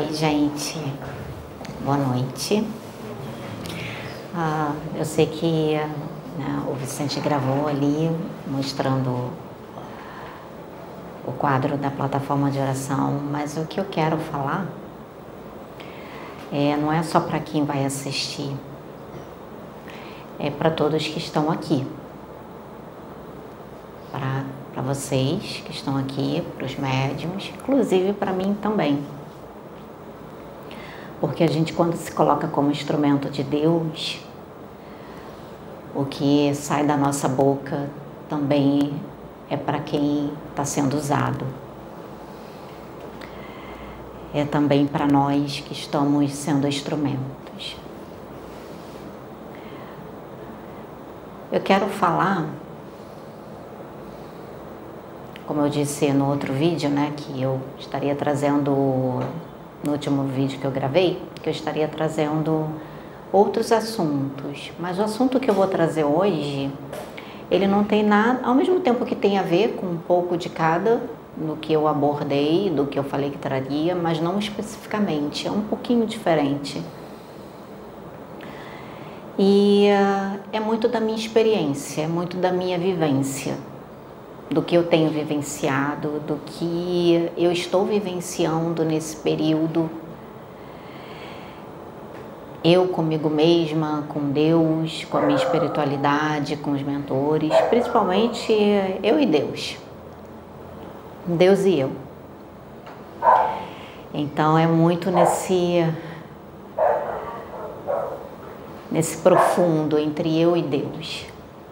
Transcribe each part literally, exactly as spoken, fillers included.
Oi, gente. Boa noite. Ah, eu sei que né, o Vicente gravou ali, mostrando o quadro da plataforma de oração, mas o que eu quero falar é, não é só para quem vai assistir, é para todos que estão aqui. Para vocês que estão aqui, para os médiuns, inclusive para mim também. Porque a gente, quando se coloca como instrumento de Deus, o que sai da nossa boca também é para quem está sendo usado. É também para nós que estamos sendo instrumentos. Eu quero falar, como eu disse no outro vídeo, né, que eu estaria trazendo, no último vídeo que eu gravei, que eu estaria trazendo outros assuntos, mas o assunto que eu vou trazer hoje, ele não tem nada, ao mesmo tempo que tem a ver com um pouco de cada, no que eu abordei, do que eu falei que traria, mas não especificamente, é um pouquinho diferente. E uh, é muito da minha experiência, é muito da minha vivência, do que eu tenho vivenciado, do que eu estou vivenciando nesse período, eu comigo mesma, com Deus, com a minha espiritualidade, com os mentores, principalmente eu e Deus, Deus e eu. Então é muito nesse, nesse profundo entre eu e Deus,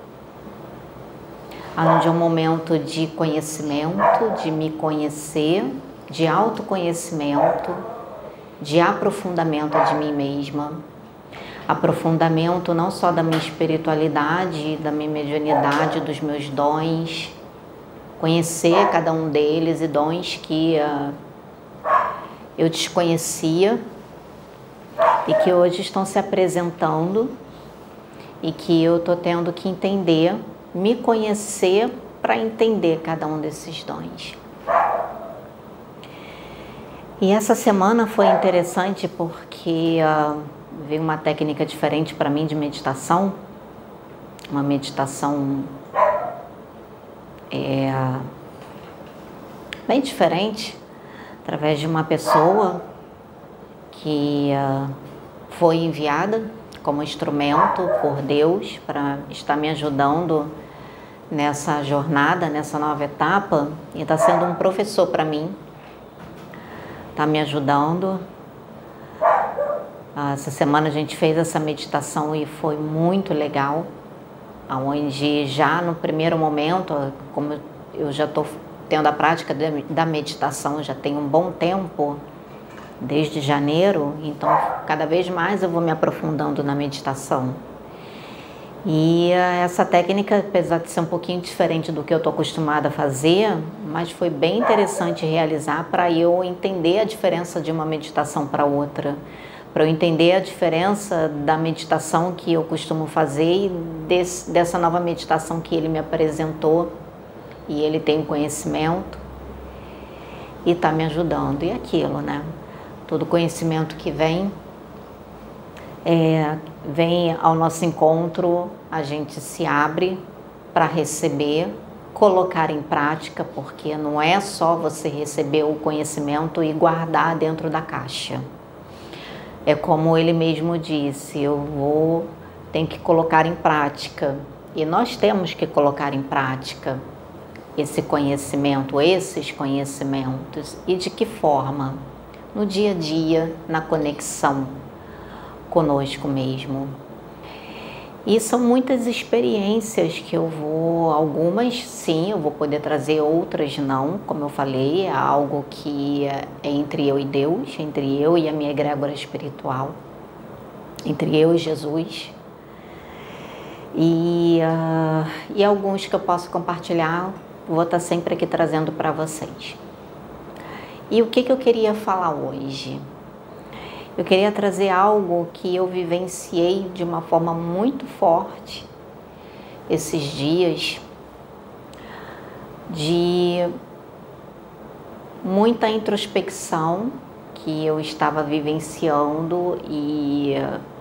onde é um momento de conhecimento, de me conhecer, de autoconhecimento, de aprofundamento de mim mesma, aprofundamento não só da minha espiritualidade, da minha mediunidade, dos meus dons, conhecer cada um deles e dons que uh, eu desconhecia e que hoje estão se apresentando e que eu estou tendo que entender, me conhecer para entender cada um desses dons. E essa semana foi interessante porque uh, veio uma técnica diferente para mim de meditação, uma meditação é, bem diferente, através de uma pessoa que uh, foi enviada como instrumento por Deus para estar me ajudando nessa jornada, nessa nova etapa, e está sendo um professor para mim, está me ajudando. Essa semana a gente fez essa meditação e foi muito legal, onde já no primeiro momento, como eu já estou tendo a prática da meditação, já tem um bom tempo, desde janeiro, então cada vez mais eu vou me aprofundando na meditação. E essa técnica, apesar de ser um pouquinho diferente do que eu estou acostumada a fazer, mas foi bem interessante realizar para eu entender a diferença de uma meditação para outra, para eu entender a diferença da meditação que eu costumo fazer e desse, dessa nova meditação que ele me apresentou, e ele tem conhecimento e está me ajudando. E aquilo, né? Todo conhecimento que vem, é, vem ao nosso encontro, a gente se abre para receber, colocar em prática, porque não é só você receber o conhecimento e guardar dentro da caixa. É como ele mesmo disse, eu vou, tem que colocar em prática. E nós temos que colocar em prática esse conhecimento, esses conhecimentos. E de que forma? No dia a dia, na conexão conosco mesmo. E são muitas experiências que eu vou, algumas sim, eu vou poder trazer, outras não, como eu falei, é algo que é entre eu e Deus, entre eu e a minha egrégora espiritual, entre eu e Jesus. E, uh, e alguns que eu posso compartilhar, vou estar sempre aqui trazendo para vocês. E o que, que eu queria falar hoje? Eu queria trazer algo que eu vivenciei de uma forma muito forte esses dias, de muita introspecção que eu estava vivenciando e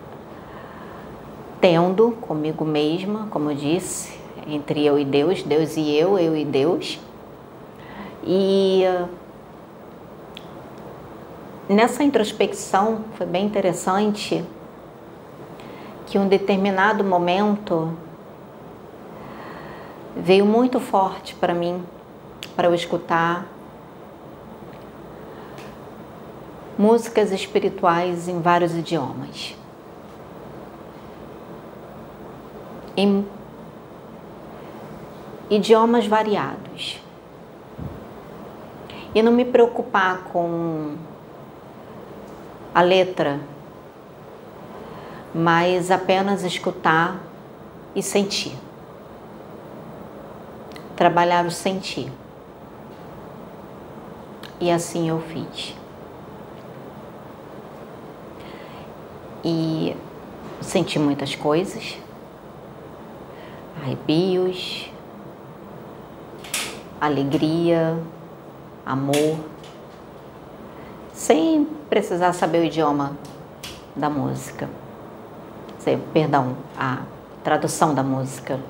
tendo comigo mesma, como eu disse, entre eu e Deus, Deus e eu, eu e Deus. E nessa introspecção foi bem interessante que em um determinado momento veio muito forte para mim, para eu escutar músicas espirituais em vários idiomas. Em idiomas variados. E não me preocupar com a letra, mas apenas escutar e sentir. Trabalhar o sentir. E assim eu fiz. E senti muitas coisas, arrepios, alegria, amor, sem precisar saber o idioma da música, sem, perdão, a tradução da música.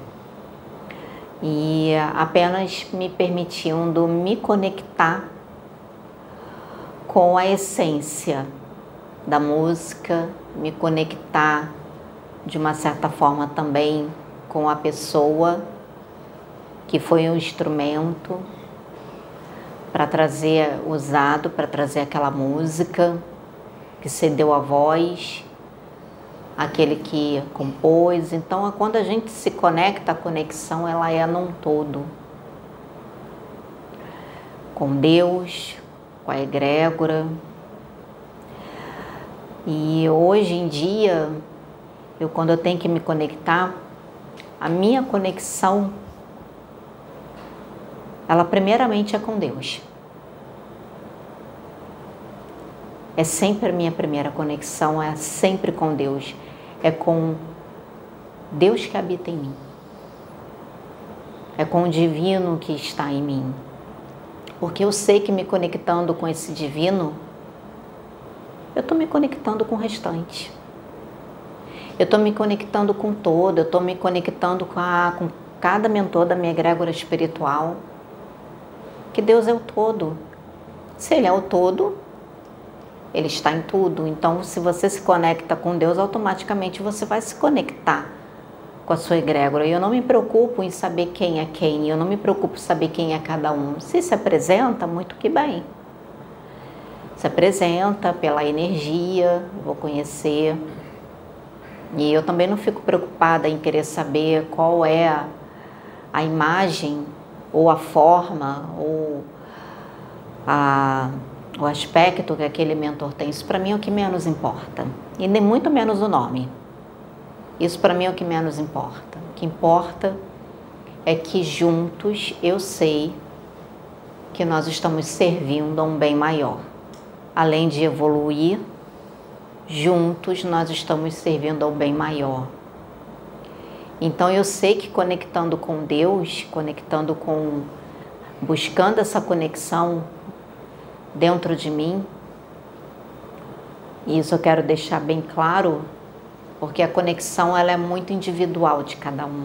E apenas me permitindo me conectar com a essência da música, me conectar de uma certa forma também com a pessoa que foi um instrumento para trazer, usado para trazer aquela música, que cedeu a voz, aquele que compôs. Então, quando a gente se conecta, a conexão ela é num todo. Com Deus, com a egrégora. E hoje em dia, eu quando eu tenho que me conectar, a minha conexão, ela primeiramente é com Deus. É sempre a minha primeira conexão, é sempre com Deus. É com Deus que habita em mim. É com o divino que está em mim. Porque eu sei que me conectando com esse divino, eu estou me conectando com o restante. Eu estou me conectando com todo, eu estou me conectando com, a, com cada mentor da minha egrégora espiritual. Que Deus é o todo. Se Ele é o todo, Ele está em tudo. Então, se você se conecta com Deus, automaticamente você vai se conectar com a sua egrégora. E eu não me preocupo em saber quem é quem, eu não me preocupo em saber quem é cada um. Se se apresenta, muito que bem. Se apresenta pela energia, eu vou conhecer. E eu também não fico preocupada em querer saber qual é a, a imagem, ou a forma, ou a, o aspecto que aquele mentor tem. Isso para mim é o que menos importa. E nem muito menos o nome. Isso para mim é o que menos importa. O que importa é que juntos eu sei que nós estamos servindo a um bem maior. Além de evoluir, juntos nós estamos servindo ao bem maior. Então eu sei que conectando com Deus, conectando com, buscando essa conexão dentro de mim, e isso eu quero deixar bem claro, porque a conexão ela é muito individual de cada um.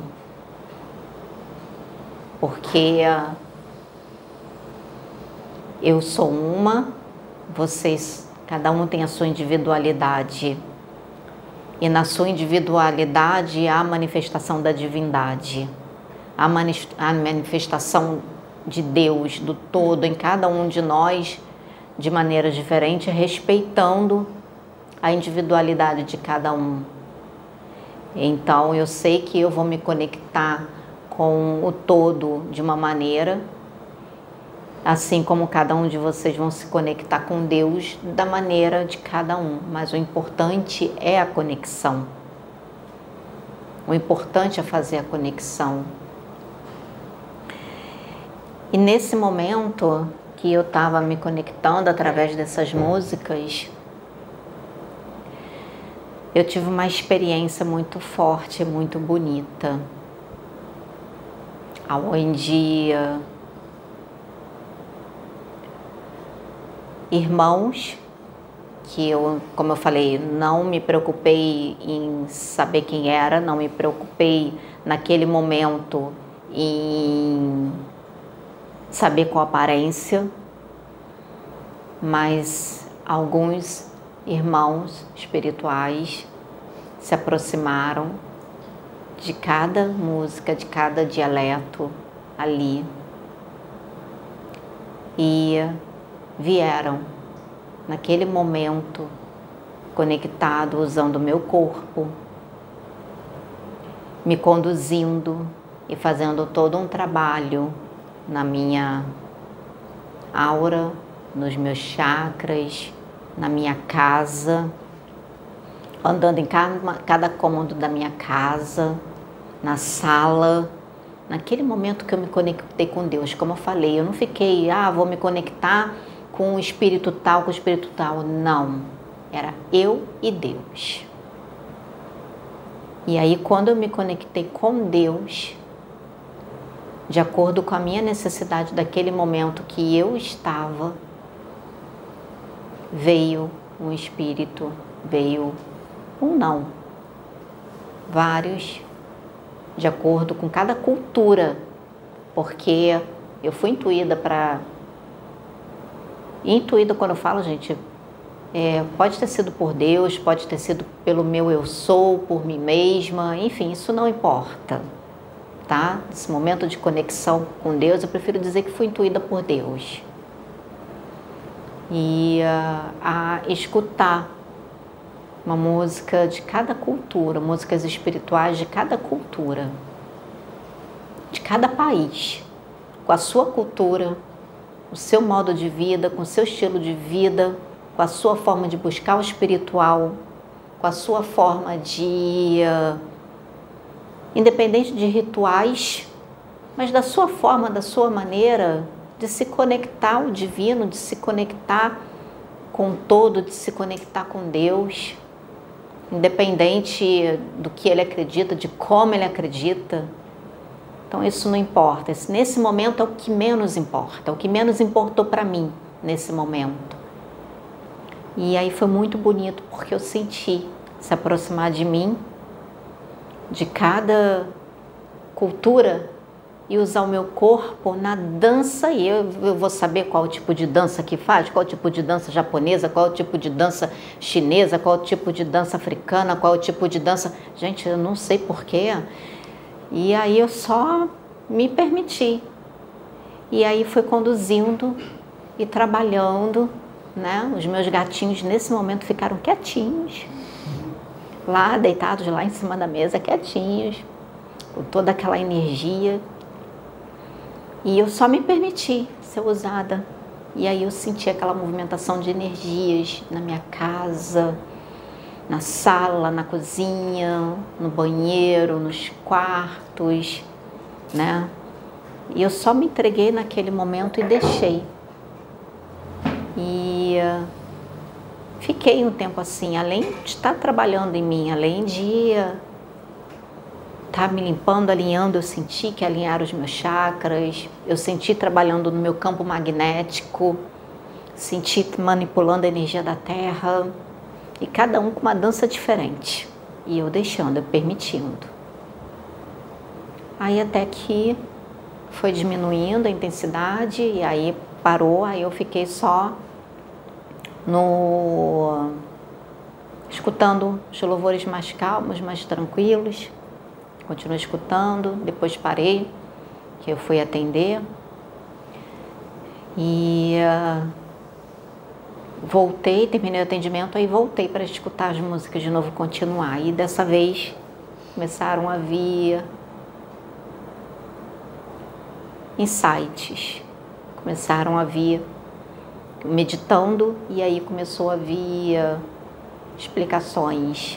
Porque eu sou uma, vocês, cada um tem a sua individualidade. E na sua individualidade há a manifestação da divindade, a manifestação de Deus, do todo, em cada um de nós, de maneira diferente, respeitando a individualidade de cada um. Então eu sei que eu vou me conectar com o todo de uma maneira, assim como cada um de vocês vão se conectar com Deus da maneira de cada um. Mas o importante é a conexão. O importante é fazer a conexão. E nesse momento que eu estava me conectando através dessas músicas, eu tive uma experiência muito forte, muito bonita. Onde irmãos que eu, como eu falei, não me preocupei em saber quem era, não me preocupei naquele momento em saber qual aparência, mas alguns irmãos espirituais se aproximaram de cada música, de cada dialeto ali e vieram naquele momento conectado, usando o meu corpo, me conduzindo e fazendo todo um trabalho na minha aura, nos meus chakras, na minha casa, andando em cada, cada cômodo da minha casa, na sala. Naquele momento que eu me conectei com Deus, como eu falei, eu não fiquei, ah, vou me conectar com o espírito tal, com o espírito tal. Não, era eu e Deus. E aí, quando eu me conectei com Deus, de acordo com a minha necessidade daquele momento que eu estava, veio um espírito, veio um não, vários, de acordo com cada cultura, porque eu fui intuída para... Intuída, quando eu falo, gente, é, pode ter sido por Deus, pode ter sido pelo meu eu sou, por mim mesma, enfim, isso não importa, tá? Esse momento de conexão com Deus, eu prefiro dizer que fui intuída por Deus. E uh, a escutar uma música de cada cultura, músicas espirituais de cada cultura, de cada país, com a sua cultura, o seu modo de vida, com o seu estilo de vida, com a sua forma de buscar o espiritual, com a sua forma de, uh, independente de rituais, mas da sua forma, da sua maneira de se conectar ao divino, de se conectar com o todo, de se conectar com Deus, independente do que ele acredita, de como ele acredita. Então isso não importa, nesse momento é o que menos importa, é o que menos importou para mim nesse momento. E aí foi muito bonito, porque eu senti se aproximar de mim, de cada cultura, e usar o meu corpo na dança, e eu, eu vou saber qual o tipo de dança que faz, qual o tipo de dança japonesa, qual o tipo de dança chinesa, qual o tipo de dança africana, qual o tipo de dança... Gente, eu não sei porquê. E aí eu só me permiti. E aí fui conduzindo e trabalhando, né? Os meus gatinhos nesse momento ficaram quietinhos, lá deitados lá em cima da mesa, quietinhos, com toda aquela energia. E eu só me permiti ser usada. E aí eu senti aquela movimentação de energias na minha casa, na sala, na cozinha, no banheiro, nos quartos, né? E eu só me entreguei naquele momento e deixei. E uh, fiquei um tempo assim, além de estar trabalhando em mim, além de... Uh, tá me limpando, alinhando, eu senti que alinharam os meus chakras, eu senti trabalhando no meu campo magnético, senti manipulando a energia da Terra, e cada um com uma dança diferente, e eu deixando, eu permitindo. Aí até que foi diminuindo a intensidade, e aí parou, aí eu fiquei só no... escutando os louvores mais calmos, mais tranquilos. Continuei escutando, depois parei, que eu fui atender. E uh, voltei, terminei o atendimento, aí voltei para escutar as músicas de novo, continuar. E dessa vez começaram a vir insights, começaram a vir meditando, e aí começou a vir explicações.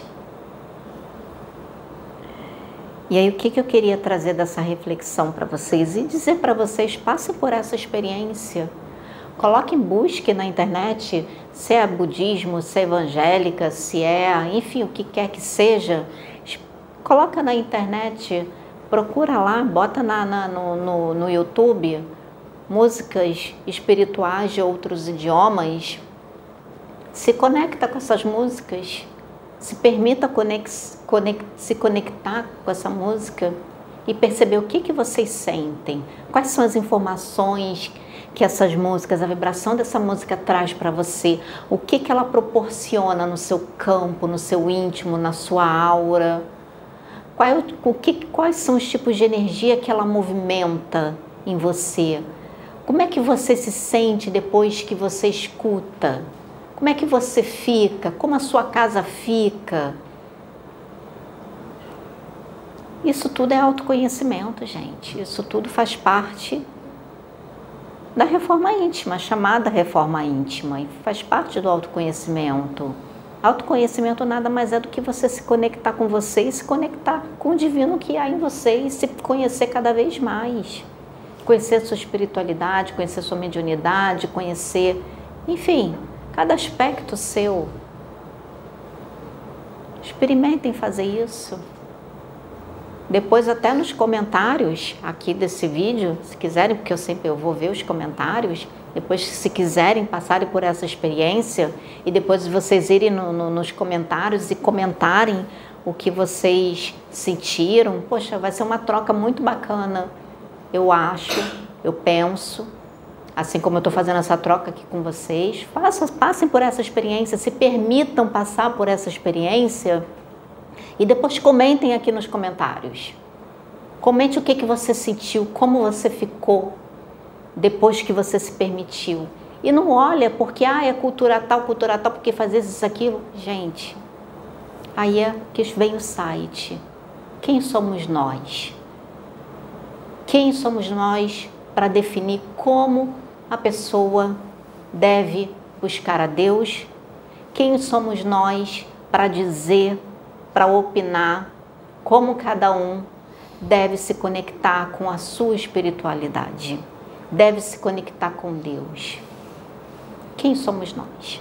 E aí o que, que eu queria trazer dessa reflexão para vocês e dizer para vocês, passem por essa experiência, coloquem, busque na internet, se é budismo, se é evangélica, se é, enfim, o que quer que seja, coloca na internet, procura lá, bota na, na, no, no, no YouTube, músicas espirituais de outros idiomas, Se conecta com essas músicas, se permita conex, conex, se conectar com essa música e perceber o que, que vocês sentem, quais são as informações que essas músicas, a vibração dessa música traz para você, o que, que ela proporciona no seu campo, no seu íntimo, na sua aura, qual, o que, quais são os tipos de energia que ela movimenta em você, como é que você se sente depois que você escuta, como é que você fica, como a sua casa fica. Isso tudo é autoconhecimento, gente, isso tudo faz parte da reforma íntima, chamada reforma íntima, e faz parte do autoconhecimento. Autoconhecimento nada mais é do que você se conectar com você e se conectar com o divino que há em você e se conhecer cada vez mais. Conhecer sua espiritualidade, conhecer sua mediunidade, conhecer, enfim, cada aspecto seu. Experimentem fazer isso. Depois até nos comentários aqui desse vídeo, se quiserem, porque eu sempre eu vou ver os comentários, depois se quiserem passarem por essa experiência e depois vocês irem no, no, nos comentários e comentarem o que vocês sentiram, poxa, vai ser uma troca muito bacana, eu acho, eu penso, assim como eu estou fazendo essa troca aqui com vocês, façam, passem por essa experiência, se permitam passar por essa experiência. E depois comentem aqui nos comentários. Comente o que, que você sentiu, como você ficou depois que você se permitiu. E não olha porque ah, é cultura tal, cultura tal, porque faz isso, aquilo. Gente, aí é que vem o site. Quem somos nós? Quem somos nós para definir como a pessoa deve buscar a Deus? Quem somos nós para dizer, para opinar como cada um deve se conectar com a sua espiritualidade, deve se conectar com Deus? Quem somos nós?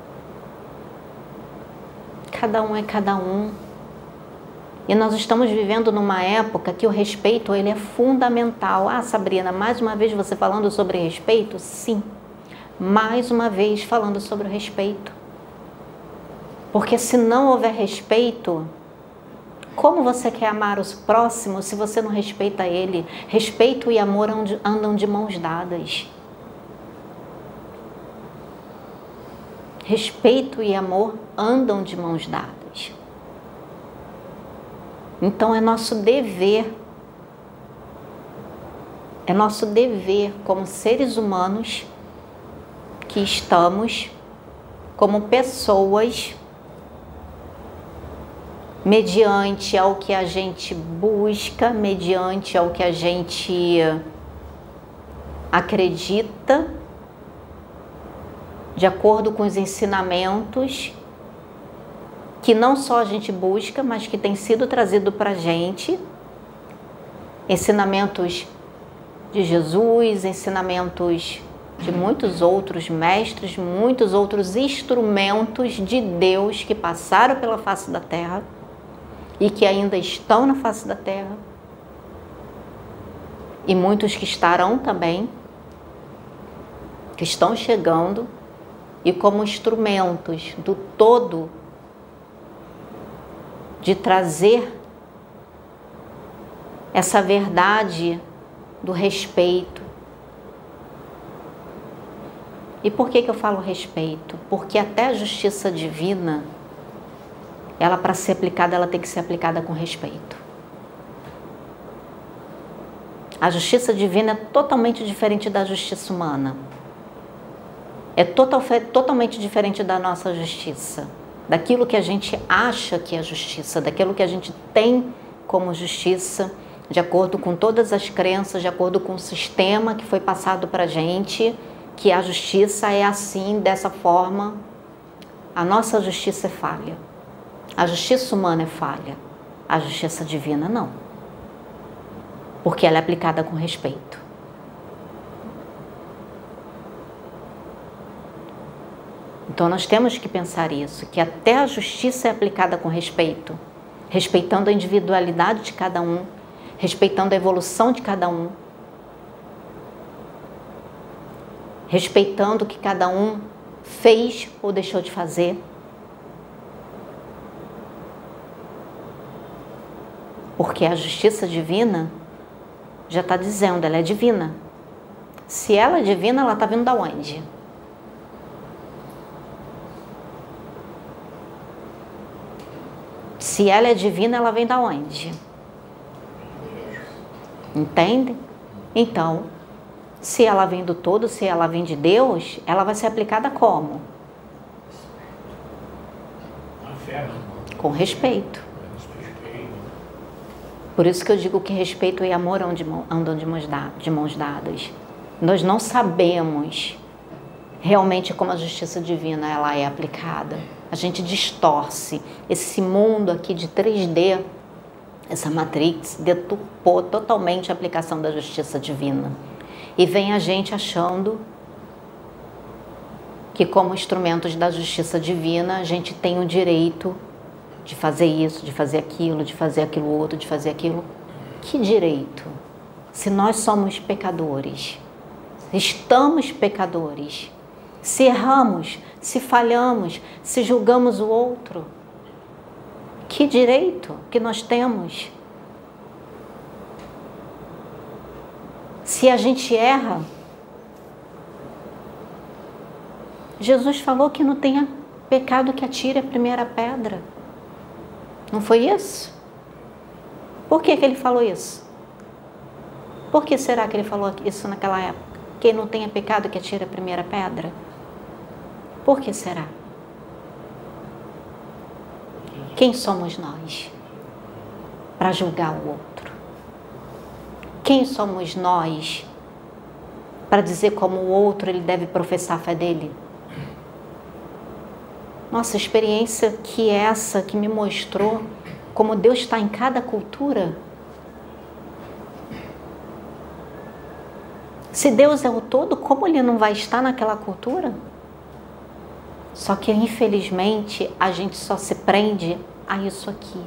Cada um é cada um. E nós estamos vivendo numa época que o respeito ele é fundamental. Ah, Sabrina, mais uma vez você falando sobre respeito? Sim, mais uma vez falando sobre o respeito. Porque se não houver respeito, como você quer amar o próximo se você não respeita ele? Respeito e amor andam de mãos dadas. Respeito e amor andam de mãos dadas. Então é nosso dever, é nosso dever como seres humanos que estamos, como pessoas, mediante ao que a gente busca, mediante ao que a gente acredita, de acordo com os ensinamentos que não só a gente busca, mas que tem sido trazido para a gente, ensinamentos de Jesus, ensinamentos de muitos outros mestres, muitos outros instrumentos de Deus que passaram pela face da Terra e que ainda estão na face da Terra, e muitos que estarão também, que estão chegando, e como instrumentos do todo de trazer essa verdade do respeito. E por que que eu falo respeito? Porque até a justiça divina, ela para ser aplicada, ela tem que ser aplicada com respeito. A justiça divina é totalmente diferente da justiça humana. É total, totalmente diferente da nossa justiça. Daquilo que a gente acha que é justiça, daquilo que a gente tem como justiça, de acordo com todas as crenças, de acordo com o sistema que foi passado para a gente, que a justiça é assim, dessa forma. A nossa justiça é falha. A justiça humana é falha. A justiça divina não. Porque ela é aplicada com respeito. Então nós temos que pensar isso, que até a justiça é aplicada com respeito, respeitando a individualidade de cada um, respeitando a evolução de cada um, respeitando que cada um fez ou deixou de fazer. Porque a justiça divina já está dizendo, ela é divina. Se ela é divina, ela está vindo da onde? Se ela é divina, ela vem da onde? Entende? Então, se ela vem do todo, se ela vem de Deus, ela vai ser aplicada como? Com respeito. Por isso que eu digo que respeito e amor andam de mãos dadas. Nós não sabemos realmente como a justiça divina ela é aplicada. A gente distorce. Esse mundo aqui de três D, essa Matrix, deturpou totalmente a aplicação da justiça divina. E vem a gente achando que como instrumentos da justiça divina, a gente tem o direito de fazer isso, de fazer aquilo, de fazer aquilo outro, de fazer aquilo. Que direito? Se nós somos pecadores, estamos pecadores, se erramos, se falhamos, se julgamos o outro, que direito que nós temos? Se a gente erra, Jesus falou que não tenha pecado que atire a primeira pedra. Não foi isso? Por que que ele falou isso? Por que será que ele falou isso naquela época? Quem não tenha pecado que atire a primeira pedra? Por que será? Quem somos nós para julgar o outro? Quem somos nós para dizer como o outro ele deve professar a fé dele? Nossa, experiência que essa que me mostrou como Deus está em cada cultura. Se Deus é o todo, como Ele não vai estar naquela cultura? Só que, infelizmente, a gente só se prende a isso aqui.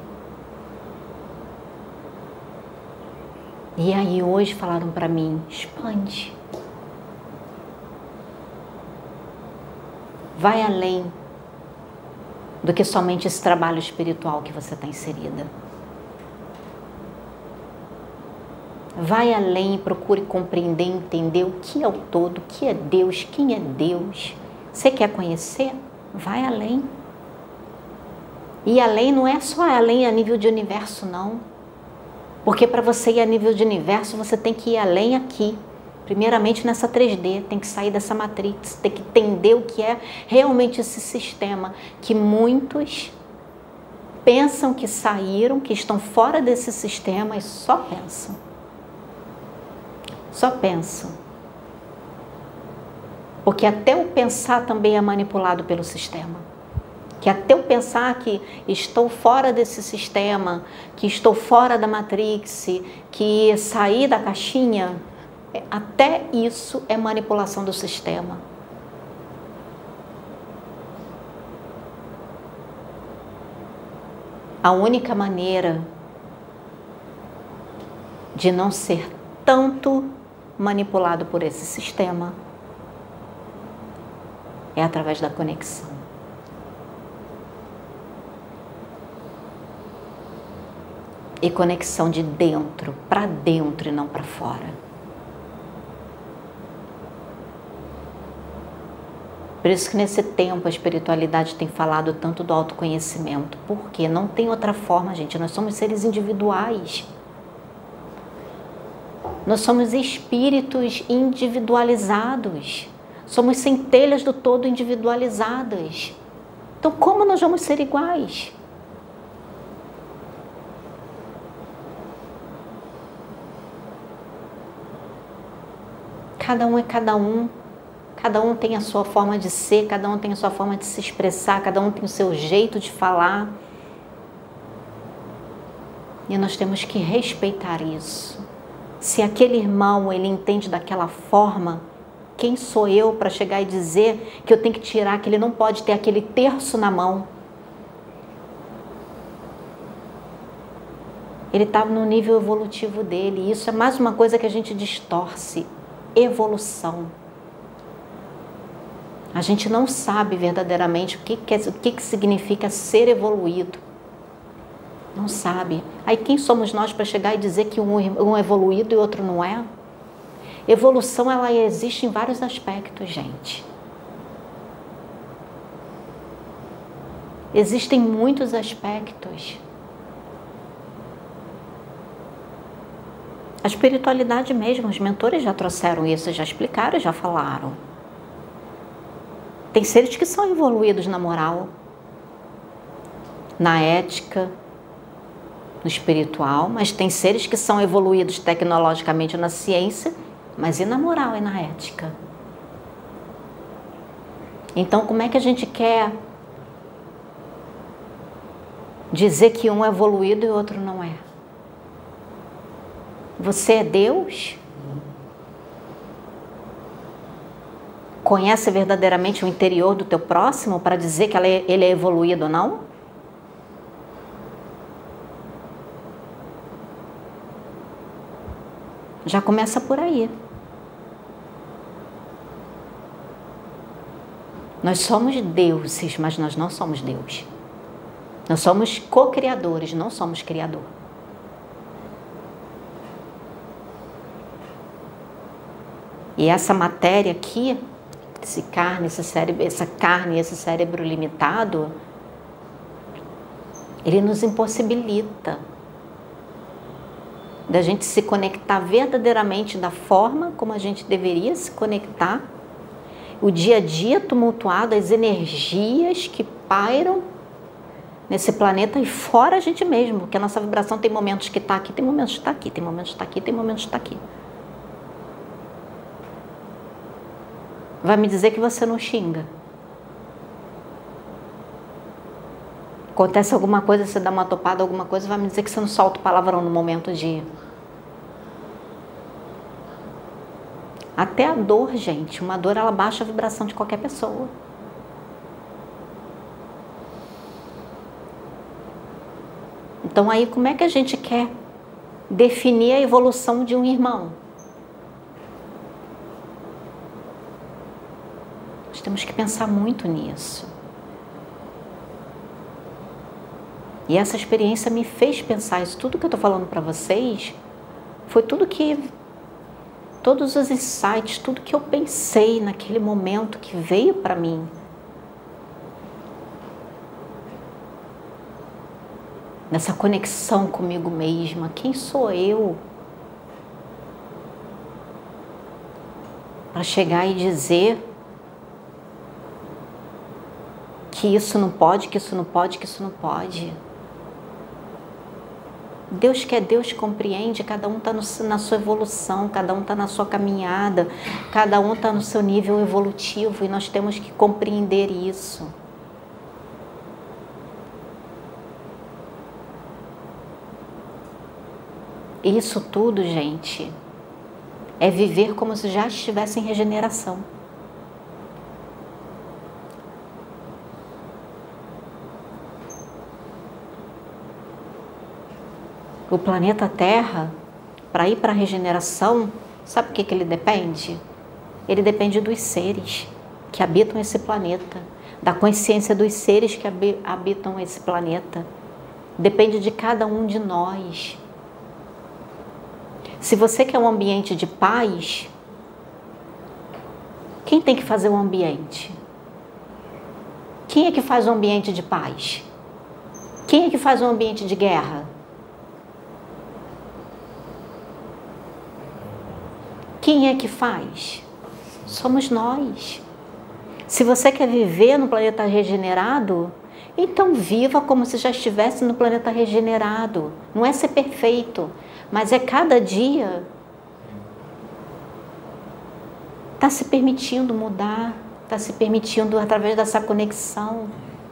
E aí hoje falaram para mim, expande. Vai além do que somente esse trabalho espiritual que você está inserida. Vai além e procure compreender, entender o que é o todo, o que é Deus, quem é Deus. Você quer conhecer? Vai além. E além não é só além a nível de universo, não. Porque para você ir a nível de universo, você tem que ir além aqui. Primeiramente nessa três D, tem que sair dessa matrix, tem que entender o que é realmente esse sistema, que muitos pensam que saíram, que estão fora desse sistema e só pensam. Só pensam. Porque até o pensar também é manipulado pelo sistema. Que até o pensar que estou fora desse sistema, que estou fora da matrix, que saí da caixinha, até isso é manipulação do sistema. A única maneira de não ser tanto manipulado por esse sistema é através da conexão. E conexão de dentro para dentro e não para fora. Por isso que nesse tempo a espiritualidade tem falado tanto do autoconhecimento. Porque não tem outra forma, gente. Nós somos seres individuais. Nós somos espíritos individualizados. Somos centelhas do todo individualizadas. Então como nós vamos ser iguais? Cada um é cada um. Cada um tem a sua forma de ser, cada um tem a sua forma de se expressar, cada um tem o seu jeito de falar. E nós temos que respeitar isso. Se aquele irmão, ele entende daquela forma, quem sou eu para chegar e dizer que eu tenho que tirar, que ele não pode ter aquele terço na mão? Ele está no nível evolutivo dele. E isso é mais uma coisa que a gente distorce. Evolução. A gente não sabe verdadeiramente o que, que, é, o que, que significa ser evoluído. Não sabe. Aí quem somos nós para chegar e dizer que um, um é evoluído e outro não é? Evolução, ela existe em vários aspectos, gente. Existem muitos aspectos. A espiritualidade mesmo, os mentores já trouxeram isso, já explicaram, já falaram. Tem seres que são evoluídos na moral, na ética, no espiritual, mas tem seres que são evoluídos tecnologicamente na ciência, mas e na moral e na ética? Então, como é que a gente quer dizer que um é evoluído e o outro não é? Você é Deus? Conhece verdadeiramente o interior do teu próximo para dizer que ele é evoluído ou não? Já começa por aí. Nós somos deuses, mas nós não somos Deus. Nós somos co-criadores, não somos criador. E essa matéria aqui, esse carne, esse cérebro, essa carne, esse cérebro limitado, ele nos impossibilita da gente se conectar verdadeiramente da forma como a gente deveria se conectar. O dia a dia tumultuado, as energias que pairam nesse planeta e fora a gente mesmo, porque a nossa vibração tem momentos que está aqui, tem momentos que está aqui, tem momentos que está aqui, tem momentos que está aqui. Vai me dizer que você não xinga. Acontece alguma coisa, você dá uma topada, alguma coisa, vai me dizer que você não solta o palavrão no momento de... Até a dor, gente. Uma dor, ela baixa a vibração de qualquer pessoa. Então aí, como é que a gente quer definir a evolução de um irmão? Nós temos que pensar muito nisso. E essa experiência me fez pensar isso. Tudo que eu estou falando para vocês foi tudo que... Todos os insights, tudo que eu pensei naquele momento que veio para mim. Nessa conexão comigo mesma. Quem sou eu? Para chegar e dizer que isso não pode, que isso não pode, que isso não pode. Deus que é Deus compreende, cada um está na sua evolução, cada um está na sua caminhada, cada um está no seu nível evolutivo e nós temos que compreender isso. Isso tudo, gente, é viver como se já estivesse em regeneração. O planeta Terra, para ir para a regeneração, sabe o que, que ele depende? Ele depende dos seres que habitam esse planeta, da consciência dos seres que habitam esse planeta. Depende de cada um de nós. Se você quer um ambiente de paz, quem tem que fazer o ambiente? Quem é que faz o ambiente de paz? Quem é que faz o ambiente de guerra? Quem é que faz? Somos nós. Se você quer viver no planeta regenerado, então viva como se já estivesse no planeta regenerado. Não é ser perfeito, mas é cada dia tá se permitindo mudar, tá se permitindo através dessa conexão.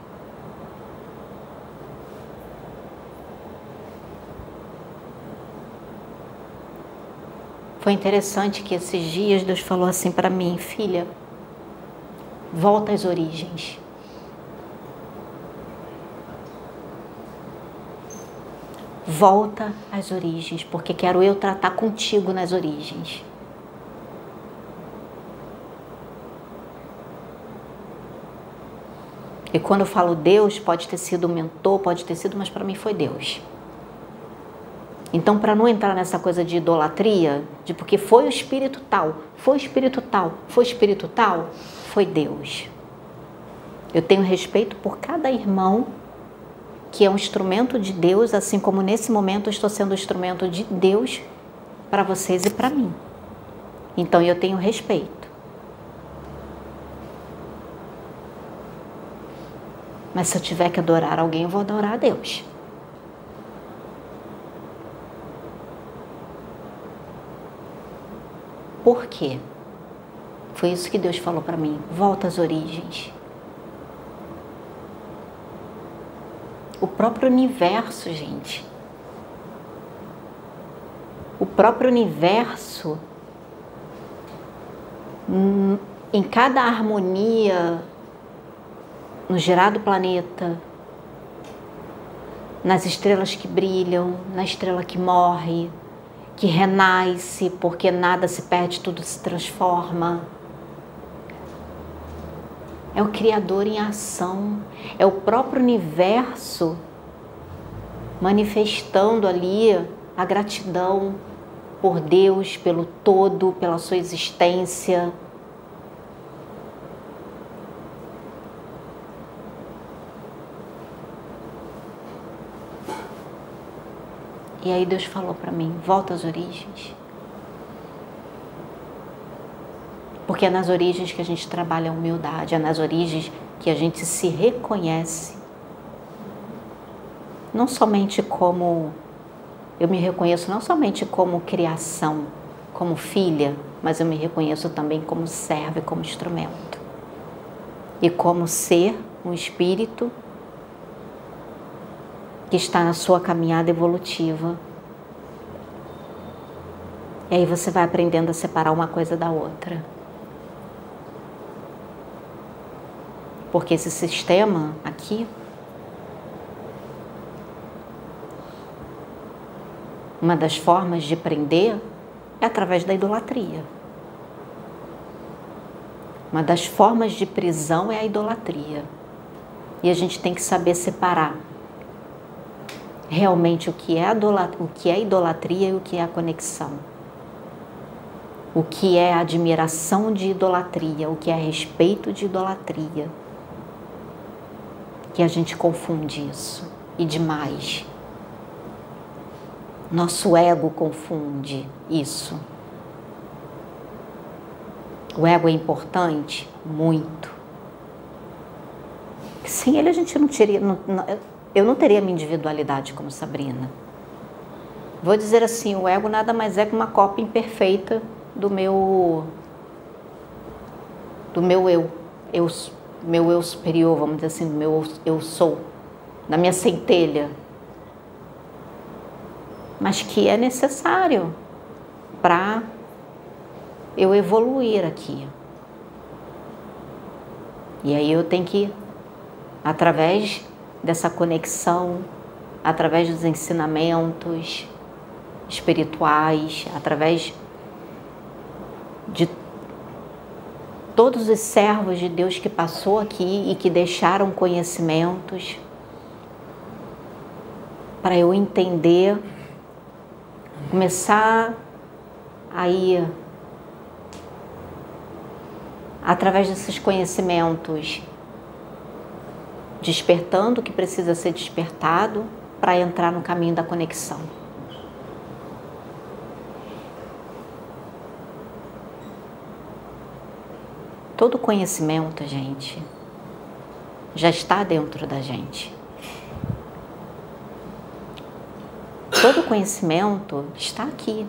Foi interessante que esses dias Deus falou assim para mim, filha, volta às origens. Volta às origens, porque quero eu tratar contigo nas origens. E quando eu falo Deus, pode ter sido um mentor, pode ter sido, mas para mim foi Deus. Então, para não entrar nessa coisa de idolatria, de porque foi o espírito tal, foi o espírito tal, foi o espírito tal, foi Deus. Eu tenho respeito por cada irmão que é um instrumento de Deus, assim como nesse momento eu estou sendo um instrumento de Deus para vocês e para mim. Então, eu tenho respeito. Mas se eu tiver que adorar alguém, eu vou adorar a Deus. Por quê? Foi isso que Deus falou para mim. Volta às origens. O próprio universo, gente. O próprio universo, em cada harmonia, no girar do planeta, nas estrelas que brilham, na estrela que morre, que renasce, porque nada se perde, tudo se transforma. É o Criador em ação, é o próprio universo manifestando ali a gratidão por Deus, pelo todo, pela sua existência. E aí Deus falou para mim, volta às origens. Porque é nas origens que a gente trabalha a humildade, é nas origens que a gente se reconhece. Não somente como, eu me reconheço não somente como criação, como filha, mas eu me reconheço também como serva e como instrumento. E como ser, um espírito que está na sua caminhada evolutiva. E aí você vai aprendendo a separar uma coisa da outra. Porque esse sistema aqui, uma das formas de prender é através da idolatria. Uma das formas de prisão é a idolatria. E a gente tem que saber separar realmente o que é o que é idolatria e o que é a conexão. O que é admiração de idolatria, o que é respeito de idolatria. Que a gente confunde isso, e demais. Nosso ego confunde isso. O ego é importante? Muito. Sem ele a gente não teria... Não, não, eu não teria minha individualidade como Sabrina. Vou dizer assim, o ego nada mais é que uma cópia imperfeita do meu... do meu eu. Eu meu eu superior, vamos dizer assim, do meu eu sou, da minha centelha, mas que é necessário para eu evoluir aqui. E aí eu tenho que, através dessa conexão, através dos ensinamentos espirituais, através de todos os servos de Deus que passou aqui e que deixaram conhecimentos para eu entender, começar a ir através desses conhecimentos, despertando o que precisa ser despertado para entrar no caminho da conexão. Todo conhecimento, gente, já está dentro da gente. Todo conhecimento está aqui.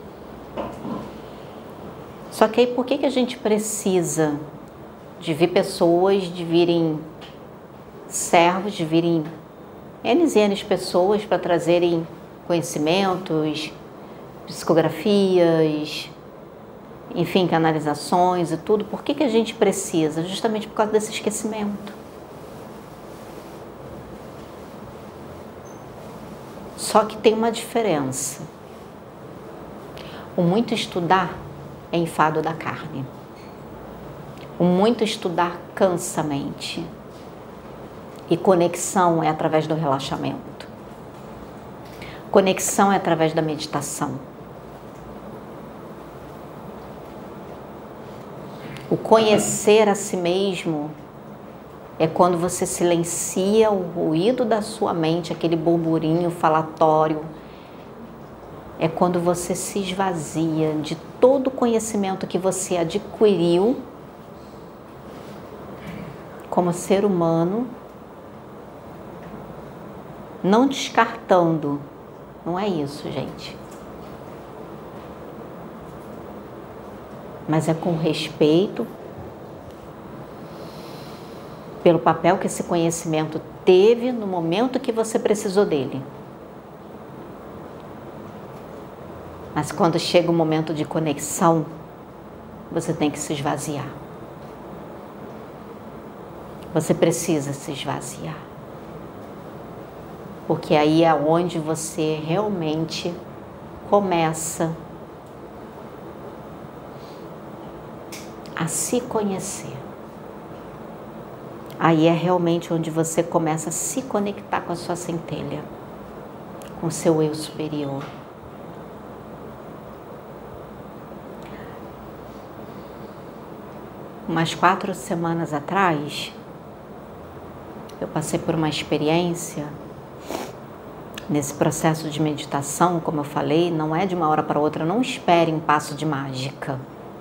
Só que aí por que que a gente precisa de vir pessoas, de virem servos, de virem N e N pessoas para trazerem conhecimentos, psicografias, enfim, canalizações e tudo? Por que que a gente precisa? Justamente por causa desse esquecimento. Só que tem uma diferença. O muito estudar é enfado da carne. O muito estudar cansa a mente. E conexão é através do relaxamento. Conexão é através da meditação. O conhecer a si mesmo é quando você silencia o ruído da sua mente, aquele burburinho falatório. É quando você se esvazia de todo o conhecimento que você adquiriu como ser humano, não descartando. Não é isso, gente. Mas é com respeito pelo papel que esse conhecimento teve no momento que você precisou dele. Mas quando chega o momento de conexão, você tem que se esvaziar. Você precisa se esvaziar. Porque aí é onde você realmente começa a se conhecer. Aí é realmente onde você começa a se conectar com a sua centelha, com o seu eu superior. Umas quatro semanas atrás, eu passei por uma experiência nesse processo de meditação, como eu falei, não é de uma hora para outra, não espere um passo de mágica.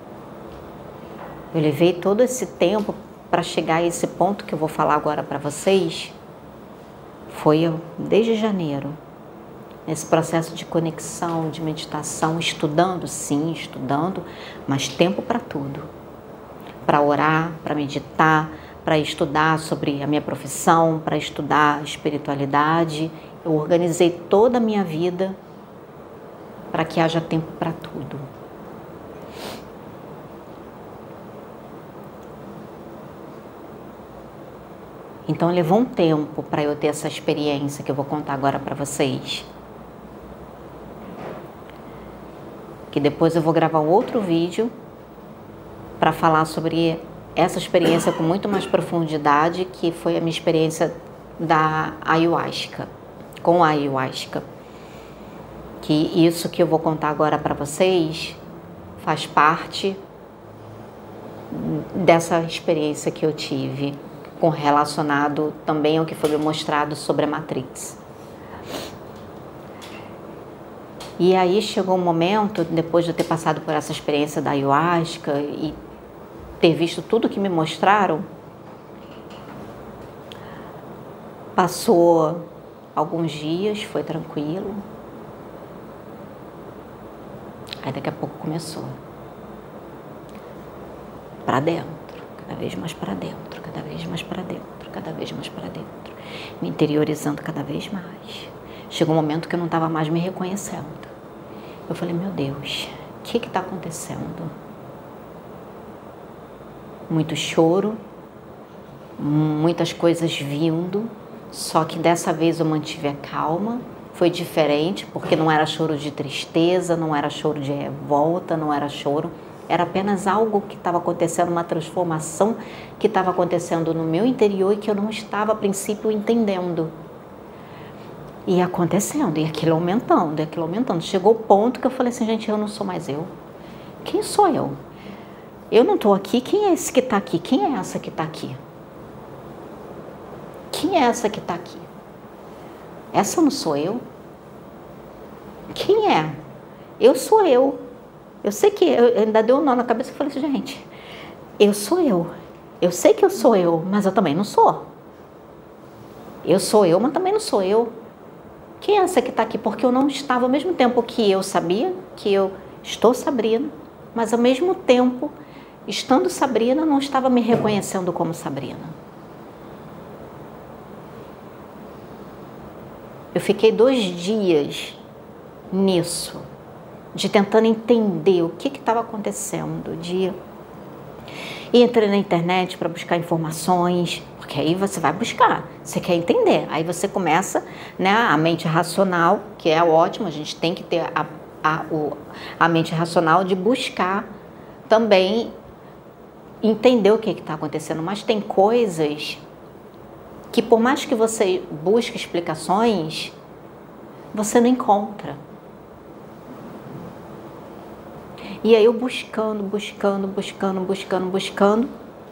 Eu levei todo esse tempo para chegar a esse ponto que eu vou falar agora para vocês. Foi desde janeiro, nesse processo de conexão, de meditação, estudando, sim, estudando, mas tempo para tudo. Para orar, para meditar, para estudar sobre a minha profissão, para estudar espiritualidade. Eu organizei toda a minha vida para que haja tempo para tudo. Então levou um tempo para eu ter essa experiência que eu vou contar agora para vocês. Que depois eu vou gravar um outro vídeo para falar sobre essa experiência com muito mais profundidade, que foi a minha experiência da ayahuasca, com a ayahuasca. Que isso que eu vou contar agora para vocês faz parte dessa experiência que eu tive, com relacionado também ao que foi me mostrado sobre a Matrix. E aí chegou um momento, depois de eu ter passado por essa experiência da ayahuasca e ter visto tudo que me mostraram, passou alguns dias, foi tranquilo. Aí daqui a pouco começou. Para dentro, cada vez mais para dentro, cada vez mais para dentro, cada vez mais para dentro. Me interiorizando cada vez mais. Chegou um momento que eu não estava mais me reconhecendo. Eu falei, meu Deus, o que está acontecendo? Muito choro, muitas coisas vindo, só que dessa vez eu mantive a calma. Foi diferente, porque não era choro de tristeza, não era choro de revolta, não era choro. Era apenas algo que estava acontecendo, uma transformação que estava acontecendo no meu interior e que eu não estava, a princípio, entendendo. E acontecendo, e aquilo aumentando, e aquilo aumentando. Chegou o ponto que eu falei assim, gente, eu não sou mais eu. Quem sou eu? Eu não estou aqui, quem é esse que está aqui? Quem é essa que está aqui? Quem é essa que está aqui? Essa não sou eu? Quem é? Eu sou eu. Eu sei que, eu ainda deu um nó na cabeça e falei assim, gente, eu sou eu. Eu sei que eu sou eu, mas eu também não sou. Eu sou eu, mas também não sou eu. Quem é essa que está aqui? Porque eu não estava, ao mesmo tempo que eu sabia que eu estou Sabrina, mas ao mesmo tempo, estando Sabrina, não estava me reconhecendo como Sabrina. Eu fiquei dois dias nisso, de tentando entender o que estava acontecendo, de e entrei na internet para buscar informações, porque aí você vai buscar, você quer entender, aí você começa, né, a mente racional, que é ótimo, a gente tem que ter a, a, o, a mente racional de buscar também entender o que está acontecendo, mas tem coisas que por mais que você busque explicações, você não encontra. E aí eu buscando, buscando, buscando, buscando, buscando.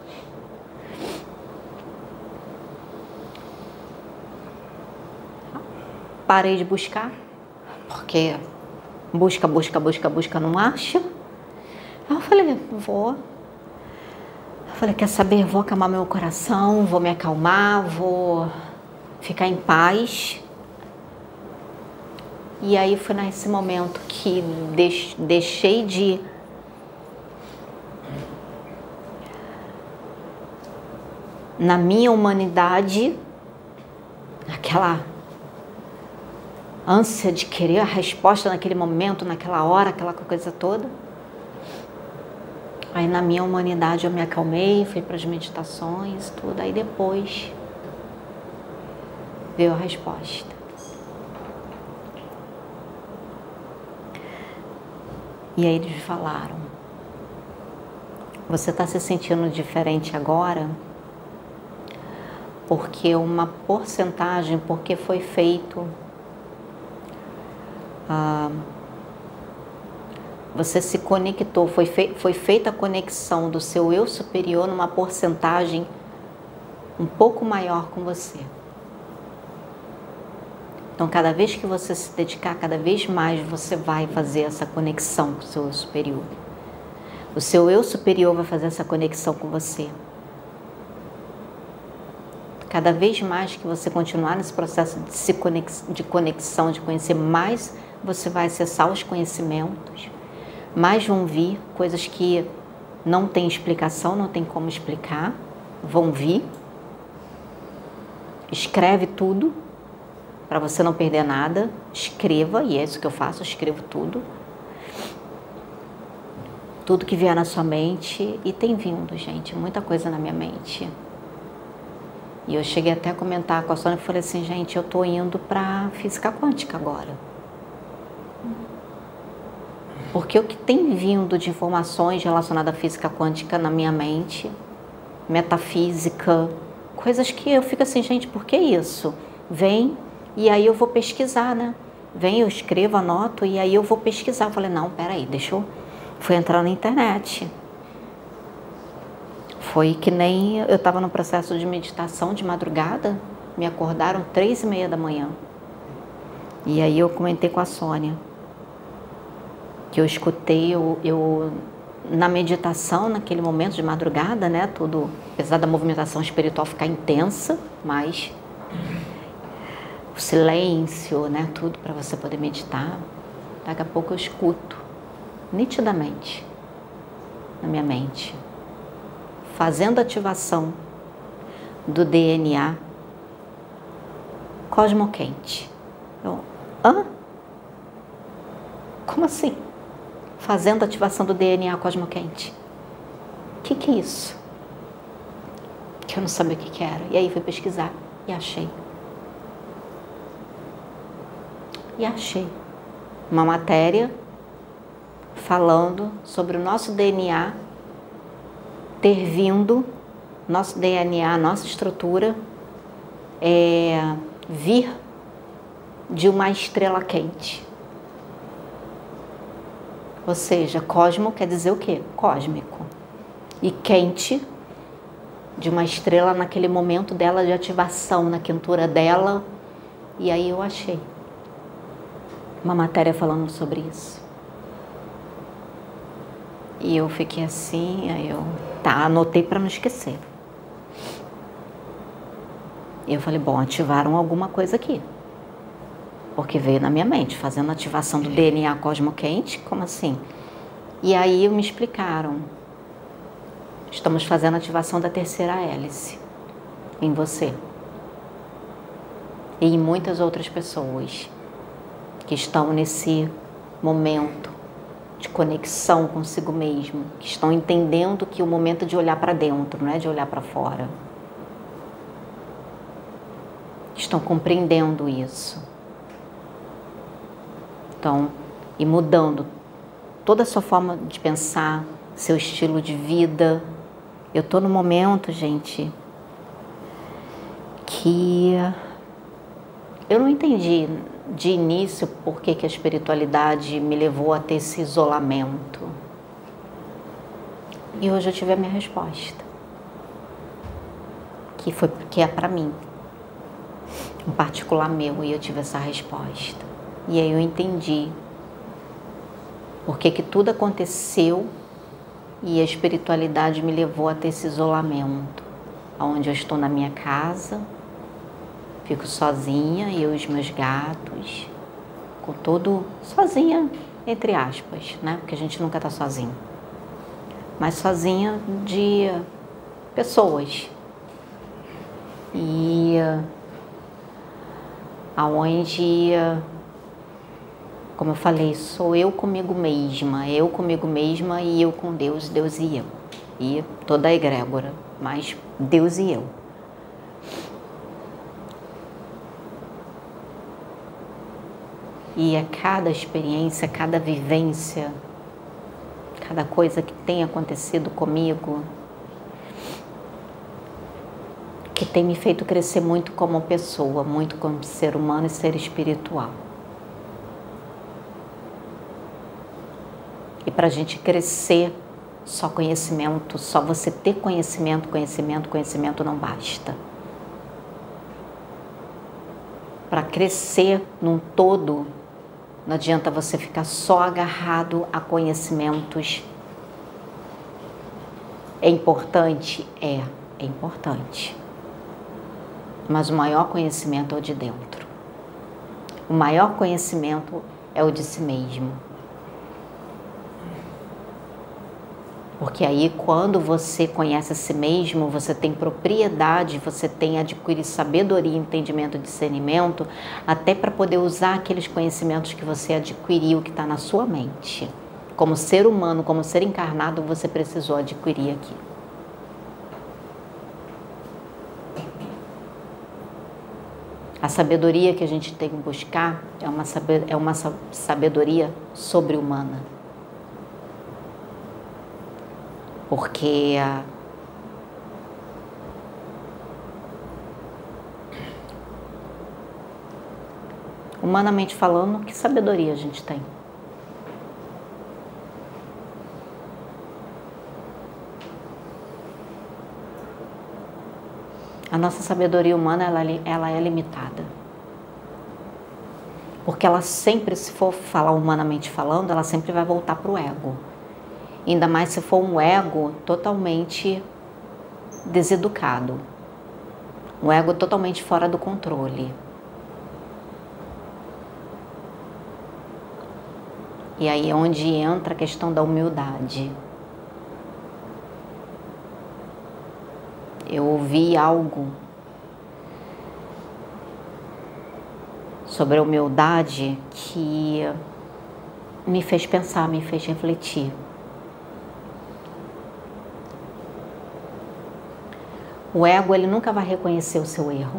Parei de buscar, porque busca, busca, busca, busca, não acha. Aí eu falei, vou. Eu falei, quer saber? Vou acalmar meu coração, vou me acalmar, vou ficar em paz. E aí foi nesse momento que deixei de na minha humanidade, aquela ânsia de querer a resposta naquele momento, naquela hora, aquela coisa toda. Aí na minha humanidade eu me acalmei, fui para as meditações, tudo. Aí depois veio a resposta. E aí eles falaram, você está se sentindo diferente agora? Porque uma porcentagem, porque foi feito, ah, você se conectou, foi, fei, foi feita a conexão do seu eu superior numa porcentagem um pouco maior com você. Então, cada vez que você se dedicar, cada vez mais você vai fazer essa conexão com o seu eu superior. O seu eu superior vai fazer essa conexão com você. Cada vez mais que você continuar nesse processo de, se conex, de conexão, de conhecer mais, você vai acessar os conhecimentos, mais vão vir coisas que não tem explicação, não tem como explicar, vão vir. Escreve tudo, para você não perder nada, escreva, e é isso que eu faço, eu escrevo tudo. Tudo que vier na sua mente, e tem vindo, gente, muita coisa na minha mente. E eu cheguei até a comentar com a Sônia, e falei assim, gente, eu tô indo para física quântica agora. Porque o que tem vindo de informações relacionadas à física quântica na minha mente, metafísica, coisas que eu fico assim, gente, por que isso? Vem, e aí eu vou pesquisar, né? Vem, eu escrevo, anoto, e aí eu vou pesquisar. Eu falei, não, peraí, deixa eu... Fui entrar na internet. Foi que nem eu estava no processo de meditação de madrugada, me acordaram três e meia da manhã. E aí eu comentei com a Sônia, que eu escutei, eu, eu na meditação, naquele momento de madrugada, né, tudo, apesar da movimentação espiritual ficar intensa, mas o silêncio, né, tudo para você poder meditar, daqui a pouco eu escuto, nitidamente, na minha mente, fazendo ativação do D N A cosmoquente. Eu, hã? Como assim? Fazendo ativação do D N A cosmoquente. O que que é isso? Que eu não sabia o que que era. E aí fui pesquisar e achei. E achei uma matéria falando sobre o nosso D N A ter vindo, nosso D N A, nossa estrutura, é, vir de uma estrela quente. Ou seja, cosmo quer dizer o quê? Cósmico. E quente, de uma estrela naquele momento dela de ativação, na quentura dela. E aí eu achei uma matéria falando sobre isso. E eu fiquei assim, aí eu, tá, anotei para não esquecer. E eu falei, bom, ativaram alguma coisa aqui. Porque veio na minha mente, fazendo ativação do D N A cosmoquente, como assim? E aí me explicaram, estamos fazendo ativação da terceira hélice em você. E em muitas outras pessoas que estão nesse momento de conexão consigo mesmo, que estão entendendo que o momento é de olhar para dentro, não é de olhar para fora. Estão compreendendo isso. Então, e mudando toda a sua forma de pensar, seu estilo de vida. Eu estou no momento, gente, que eu não entendi de início por que que a espiritualidade me levou a ter esse isolamento. E hoje eu tive a minha resposta, que foi porque é para mim, um particular meu, e eu tive essa resposta. E aí eu entendi por que que tudo aconteceu e a espiritualidade me levou a ter esse isolamento, onde eu estou na minha casa, fico sozinha, eu e os meus gatos, com todo, sozinha, entre aspas, né? Porque a gente nunca está sozinho, mas sozinha de pessoas. E aonde, como eu falei, sou eu comigo mesma, eu comigo mesma e eu com Deus, Deus e eu. E toda a egrégora, mas Deus e eu. E a cada experiência, cada vivência, cada coisa que tem acontecido comigo, que tem me feito crescer muito como pessoa, muito como ser humano e ser espiritual. E para a gente crescer, só conhecimento, só você ter conhecimento, conhecimento, conhecimento não basta. Para crescer num todo, não adianta você ficar só agarrado a conhecimentos. É importante? É, é importante. Mas o maior conhecimento é o de dentro. O maior conhecimento é o de si mesmo. Porque aí, quando você conhece a si mesmo, você tem propriedade, você tem adquirir sabedoria, entendimento, discernimento, até para poder usar aqueles conhecimentos que você adquiriu, que está na sua mente. Como ser humano, como ser encarnado, você precisou adquirir aqui. A sabedoria que a gente tem que buscar é uma, é uma sabedoria sobre-humana. Porque humanamente falando, que sabedoria a gente tem? A nossa sabedoria humana, ela, ela é limitada. Porque ela sempre, se for falar humanamente falando, ela sempre vai voltar para o ego. Ainda mais se for um ego totalmente deseducado. Um ego totalmente fora do controle. E aí é onde entra a questão da humildade. Eu ouvi algo sobre a humildade que me fez pensar, me fez refletir. O ego, ele nunca vai reconhecer o seu erro.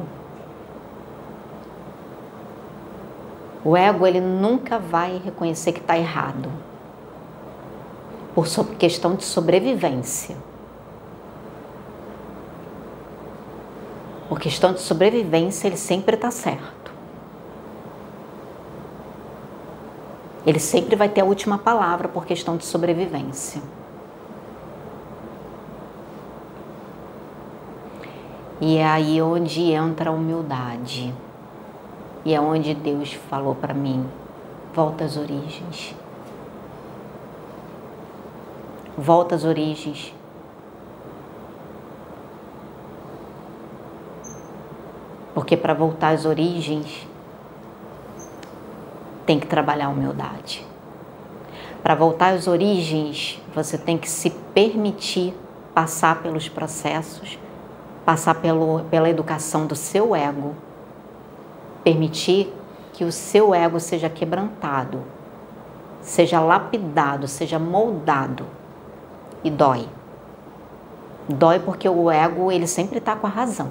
O ego, ele nunca vai reconhecer que está errado. Por questão de sobrevivência. Por questão de sobrevivência, ele sempre está certo. Ele sempre vai ter a última palavra por questão de sobrevivência. E é aí onde entra a humildade. E é onde Deus falou para mim, volta às origens. Volta às origens. Porque para voltar às origens, tem que trabalhar a humildade. Para voltar às origens, você tem que se permitir passar pelos processos, passar pelo, pela educação do seu ego, permitir que o seu ego seja quebrantado, seja lapidado, seja moldado. E dói. Dói porque o ego, ele sempre está com a razão.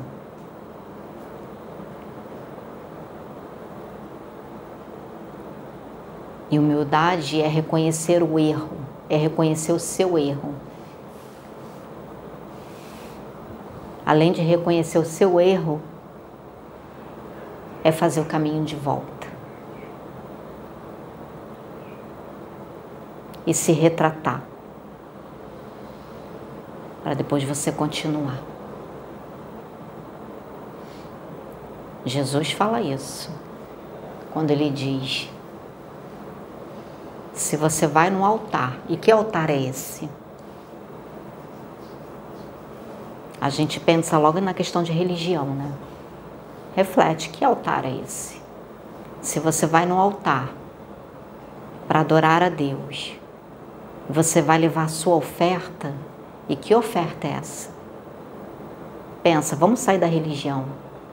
E humildade é reconhecer o erro, é reconhecer o seu erro. Além de reconhecer o seu erro, é fazer o caminho de volta. E se retratar. Para depois você continuar. Jesus fala isso. Quando ele diz: se você vai no altar, e que altar é esse? A gente pensa logo na questão de religião, né? Reflete, que altar é esse? Se você vai no altar para adorar a Deus, você vai levar a sua oferta, e que oferta é essa? Pensa, vamos sair da religião.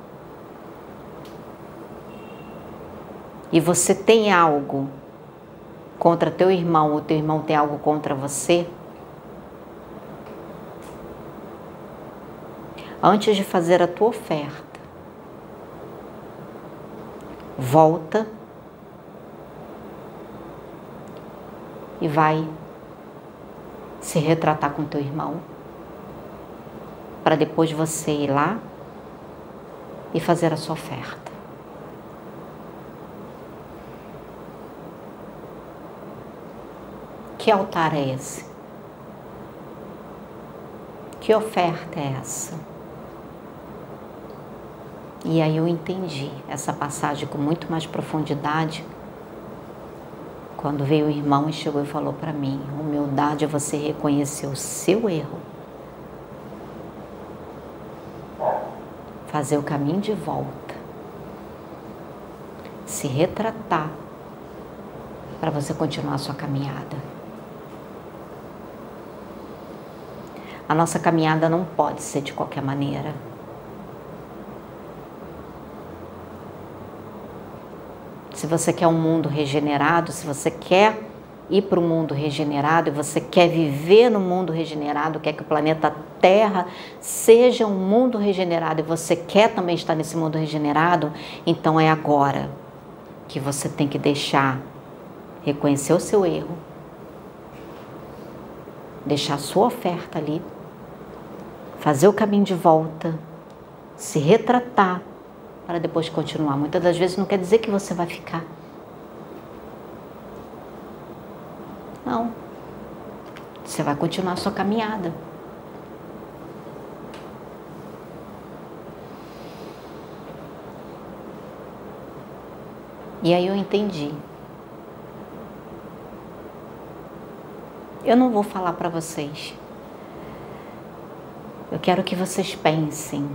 E você tem algo contra teu irmão, ou teu irmão tem algo contra você? Antes de fazer a tua oferta, volta e vai se retratar com teu irmão, para depois você ir lá e fazer a sua oferta. Que altar é esse? Que oferta é essa? E aí eu entendi essa passagem com muito mais profundidade, quando veio o irmão e chegou e falou para mim: humildade é você reconhecer o seu erro, fazer o caminho de volta, se retratar para você continuar a sua caminhada. A nossa caminhada não pode ser de qualquer maneira. Se você quer um mundo regenerado, se você quer ir para o mundo regenerado e você quer viver no mundo regenerado, quer que o planeta Terra seja um mundo regenerado e você quer também estar nesse mundo regenerado, então é agora que você tem que deixar, reconhecer o seu erro, deixar a sua oferta ali, fazer o caminho de volta, se retratar, para depois continuar. Muitas das vezes não quer dizer que você vai ficar. Não. Você vai continuar a sua caminhada. E aí eu entendi. Eu não vou falar para vocês. Eu quero que vocês pensem.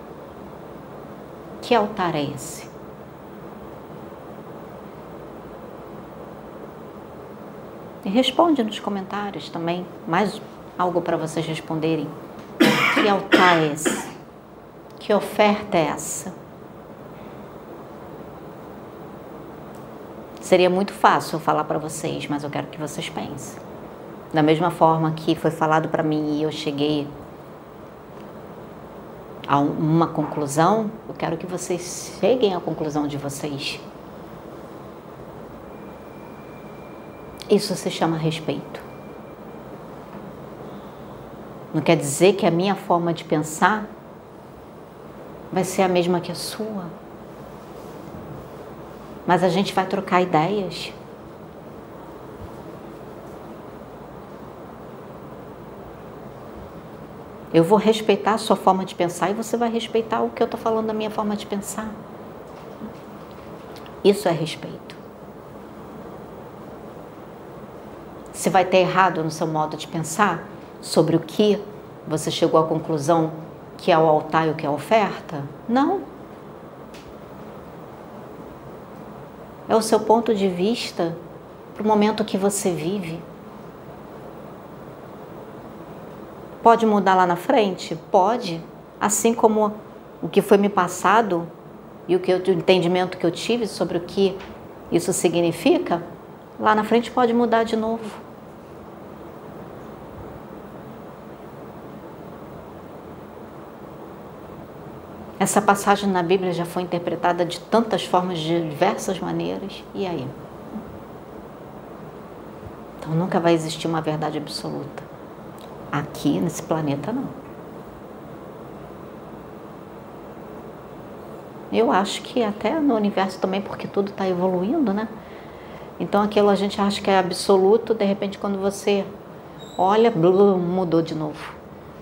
Que altar é esse? E responde nos comentários também, mais algo para vocês responderem. Que altar é esse? Que oferta é essa? Seria muito fácil eu falar para vocês, mas eu quero que vocês pensem. Da mesma forma que foi falado para mim e eu cheguei a uma conclusão, eu quero que vocês cheguem à conclusão de vocês. Isso se chama respeito. Não quer dizer que a minha forma de pensar vai ser a mesma que a sua. Mas a gente vai trocar ideias. Eu vou respeitar a sua forma de pensar e você vai respeitar o que eu estou falando da minha forma de pensar. Isso é respeito. Você vai ter errado no seu modo de pensar sobre o que você chegou à conclusão que é o altar e o que é a oferta? Não. É o seu ponto de vista para o momento que você vive. Pode mudar lá na frente? Pode. Assim como o que foi me passado e o, que eu, o entendimento que eu tive sobre o que isso significa, lá na frente pode mudar de novo. Essa passagem na Bíblia já foi interpretada de tantas formas, de diversas maneiras. E aí? Então nunca vai existir uma verdade absoluta. Aqui nesse planeta não. Eu acho que até no universo também, porque tudo está evoluindo, né? Então aquilo a gente acha que é absoluto, de repente quando você olha, blum, mudou de novo.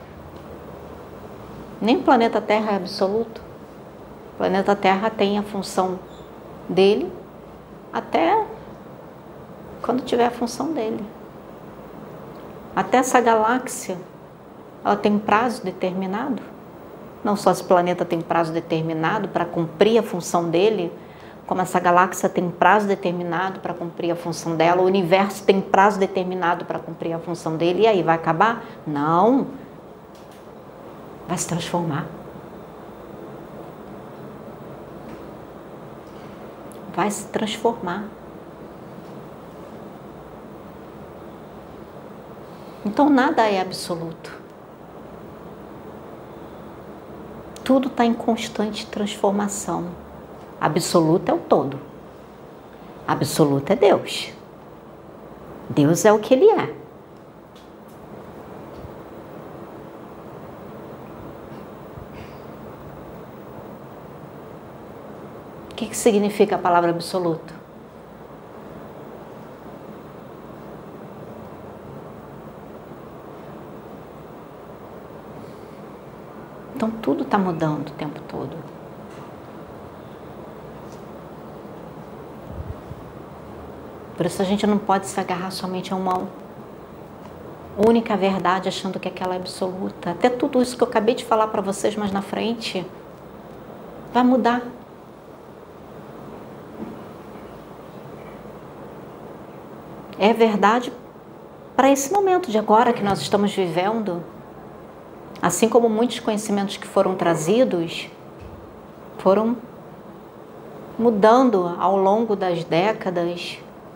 Nem o planeta Terra é absoluto. O planeta Terra tem a função dele até quando tiver a função dele. Até essa galáxia, ela tem um prazo determinado. Não só esse planeta tem prazo determinado para cumprir a função dele, como essa galáxia tem prazo determinado para cumprir a função dela, o universo tem prazo determinado para cumprir a função dele, e aí vai acabar? Não. Vai se transformar. Vai se transformar. Então nada é absoluto. Tudo está em constante transformação. Absoluto é o todo. Absoluto é Deus. Deus é o que Ele é. O que que significa a palavra absoluto? Então tudo está mudando o tempo todo. Por isso a gente não pode se agarrar somente a uma única verdade, achando que aquela é absoluta. Até tudo isso que eu acabei de falar para vocês mais na frente vai mudar. É verdade para esse momento de agora que nós estamos vivendo. Assim como muitos conhecimentos que foram trazidos foram mudando ao longo das décadas,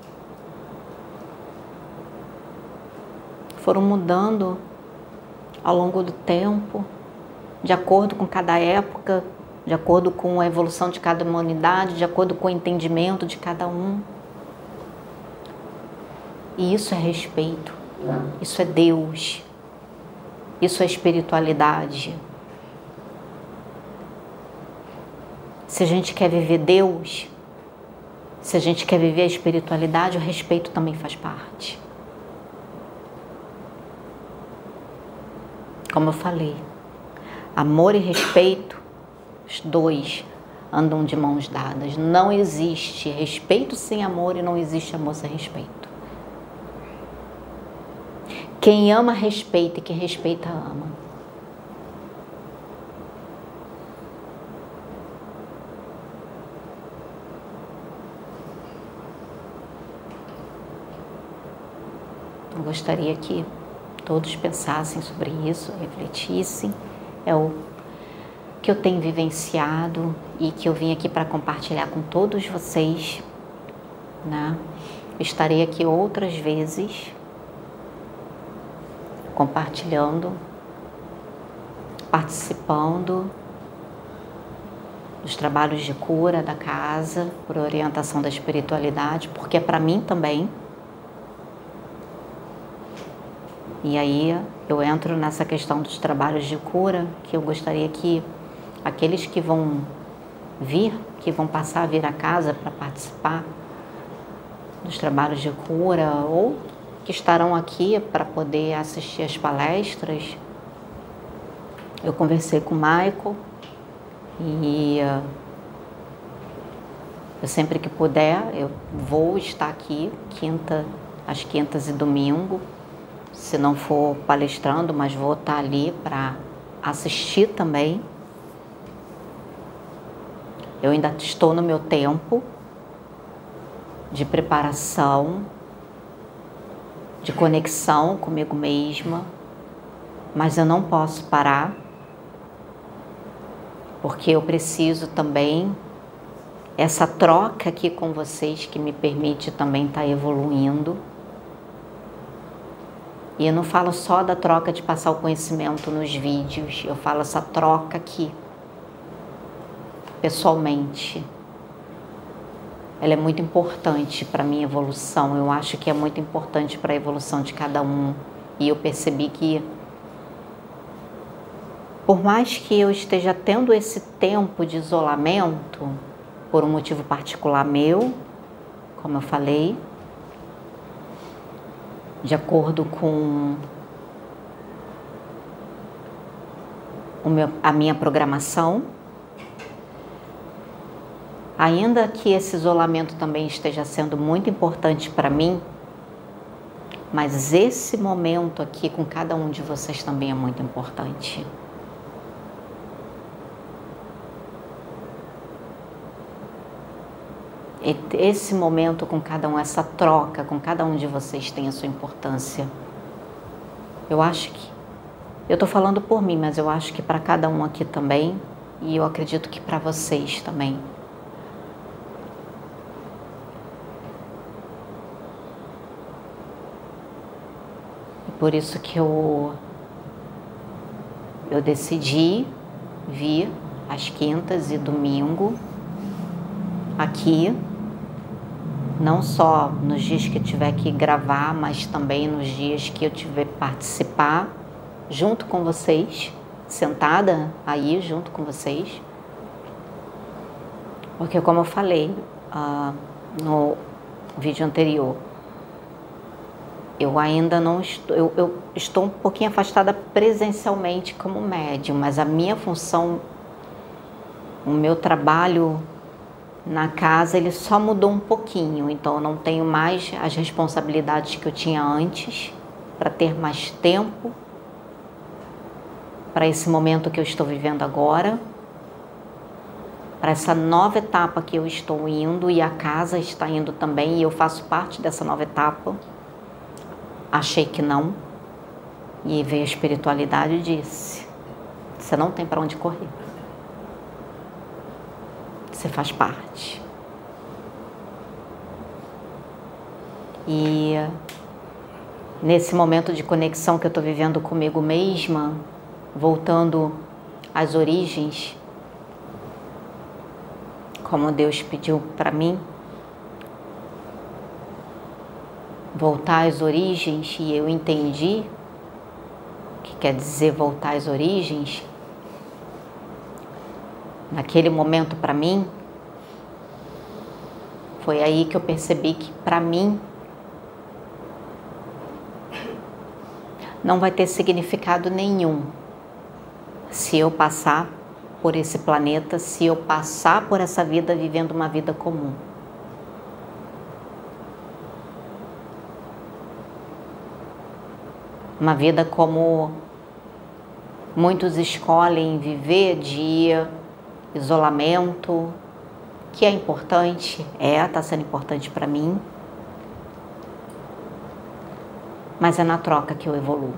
foram mudando ao longo do tempo, de acordo com cada época, de acordo com a evolução de cada humanidade, de acordo com o entendimento de cada um. E isso é respeito, isso é Deus. Isso é espiritualidade. Se a gente quer viver Deus, se a gente quer viver a espiritualidade, o respeito também faz parte. Como eu falei, amor e respeito, os dois andam de mãos dadas. Não existe respeito sem amor e não existe amor sem respeito. Quem ama, respeita, e quem respeita, ama. Eu gostaria que todos pensassem sobre isso, refletissem. É o que eu tenho vivenciado e que eu vim aqui para compartilhar com todos vocês, né? Estarei aqui outras vezes compartilhando, participando dos trabalhos de cura da casa, por orientação da espiritualidade, porque é para mim também. E aí eu entro nessa questão dos trabalhos de cura, que eu gostaria que aqueles que vão vir, que vão passar a vir à casa para participar dos trabalhos de cura, ou que estarão aqui para poder assistir às palestras. Eu conversei com o Michael e uh, eu sempre que puder, eu vou estar aqui quinta, às quintas e domingo, se não for palestrando, mas vou estar ali para assistir também. Eu ainda estou no meu tempo de preparação, de conexão comigo mesma, mas eu não posso parar, porque eu preciso também, essa troca aqui com vocês que me permite também estar evoluindo. E eu não falo só da troca de passar o conhecimento nos vídeos, eu falo essa troca aqui, pessoalmente. Ela é muito importante para a minha evolução, eu acho que é muito importante para a evolução de cada um. E eu percebi que Por mais que eu esteja tendo esse tempo de isolamento, por um motivo particular meu, como eu falei, de acordo com o meu, a minha programação, ainda que esse isolamento também esteja sendo muito importante para mim, mas esse momento aqui com cada um de vocês também é muito importante. Esse momento com cada um, essa troca com cada um de vocês tem a sua importância. Eu acho que, eu tô falando por mim, mas eu acho que para cada um aqui também, e eu acredito que para vocês também. E por isso que eu, eu decidi vir às quintas e domingo aqui, não só nos dias que eu tiver que gravar, mas também nos dias que eu tiver que participar junto com vocês, sentada aí junto com vocês. Porque como eu falei uh, no vídeo anterior, eu ainda não estou, eu, eu estou um pouquinho afastada presencialmente como médium, mas a minha função, o meu trabalho na casa, ele só mudou um pouquinho, então eu não tenho mais as responsabilidades que eu tinha antes, para ter mais tempo para esse momento que eu estou vivendo agora, para essa nova etapa que eu estou indo, e a casa está indo também, e eu faço parte dessa nova etapa. Achei que não, e veio a espiritualidade e disse: você não tem para onde correr. Você faz parte. E nesse momento de conexão que eu estou vivendo comigo mesma, voltando às origens, como Deus pediu para mim, voltar às origens, e eu entendi o que quer dizer voltar às origens. Naquele momento, para mim, foi aí que eu percebi que, para mim, não vai ter significado nenhum se eu passar por esse planeta, se eu passar por essa vida vivendo uma vida comum. Uma vida como muitos escolhem viver, de isolamento, que é importante, é, está sendo importante para mim, mas é na troca que eu evoluo.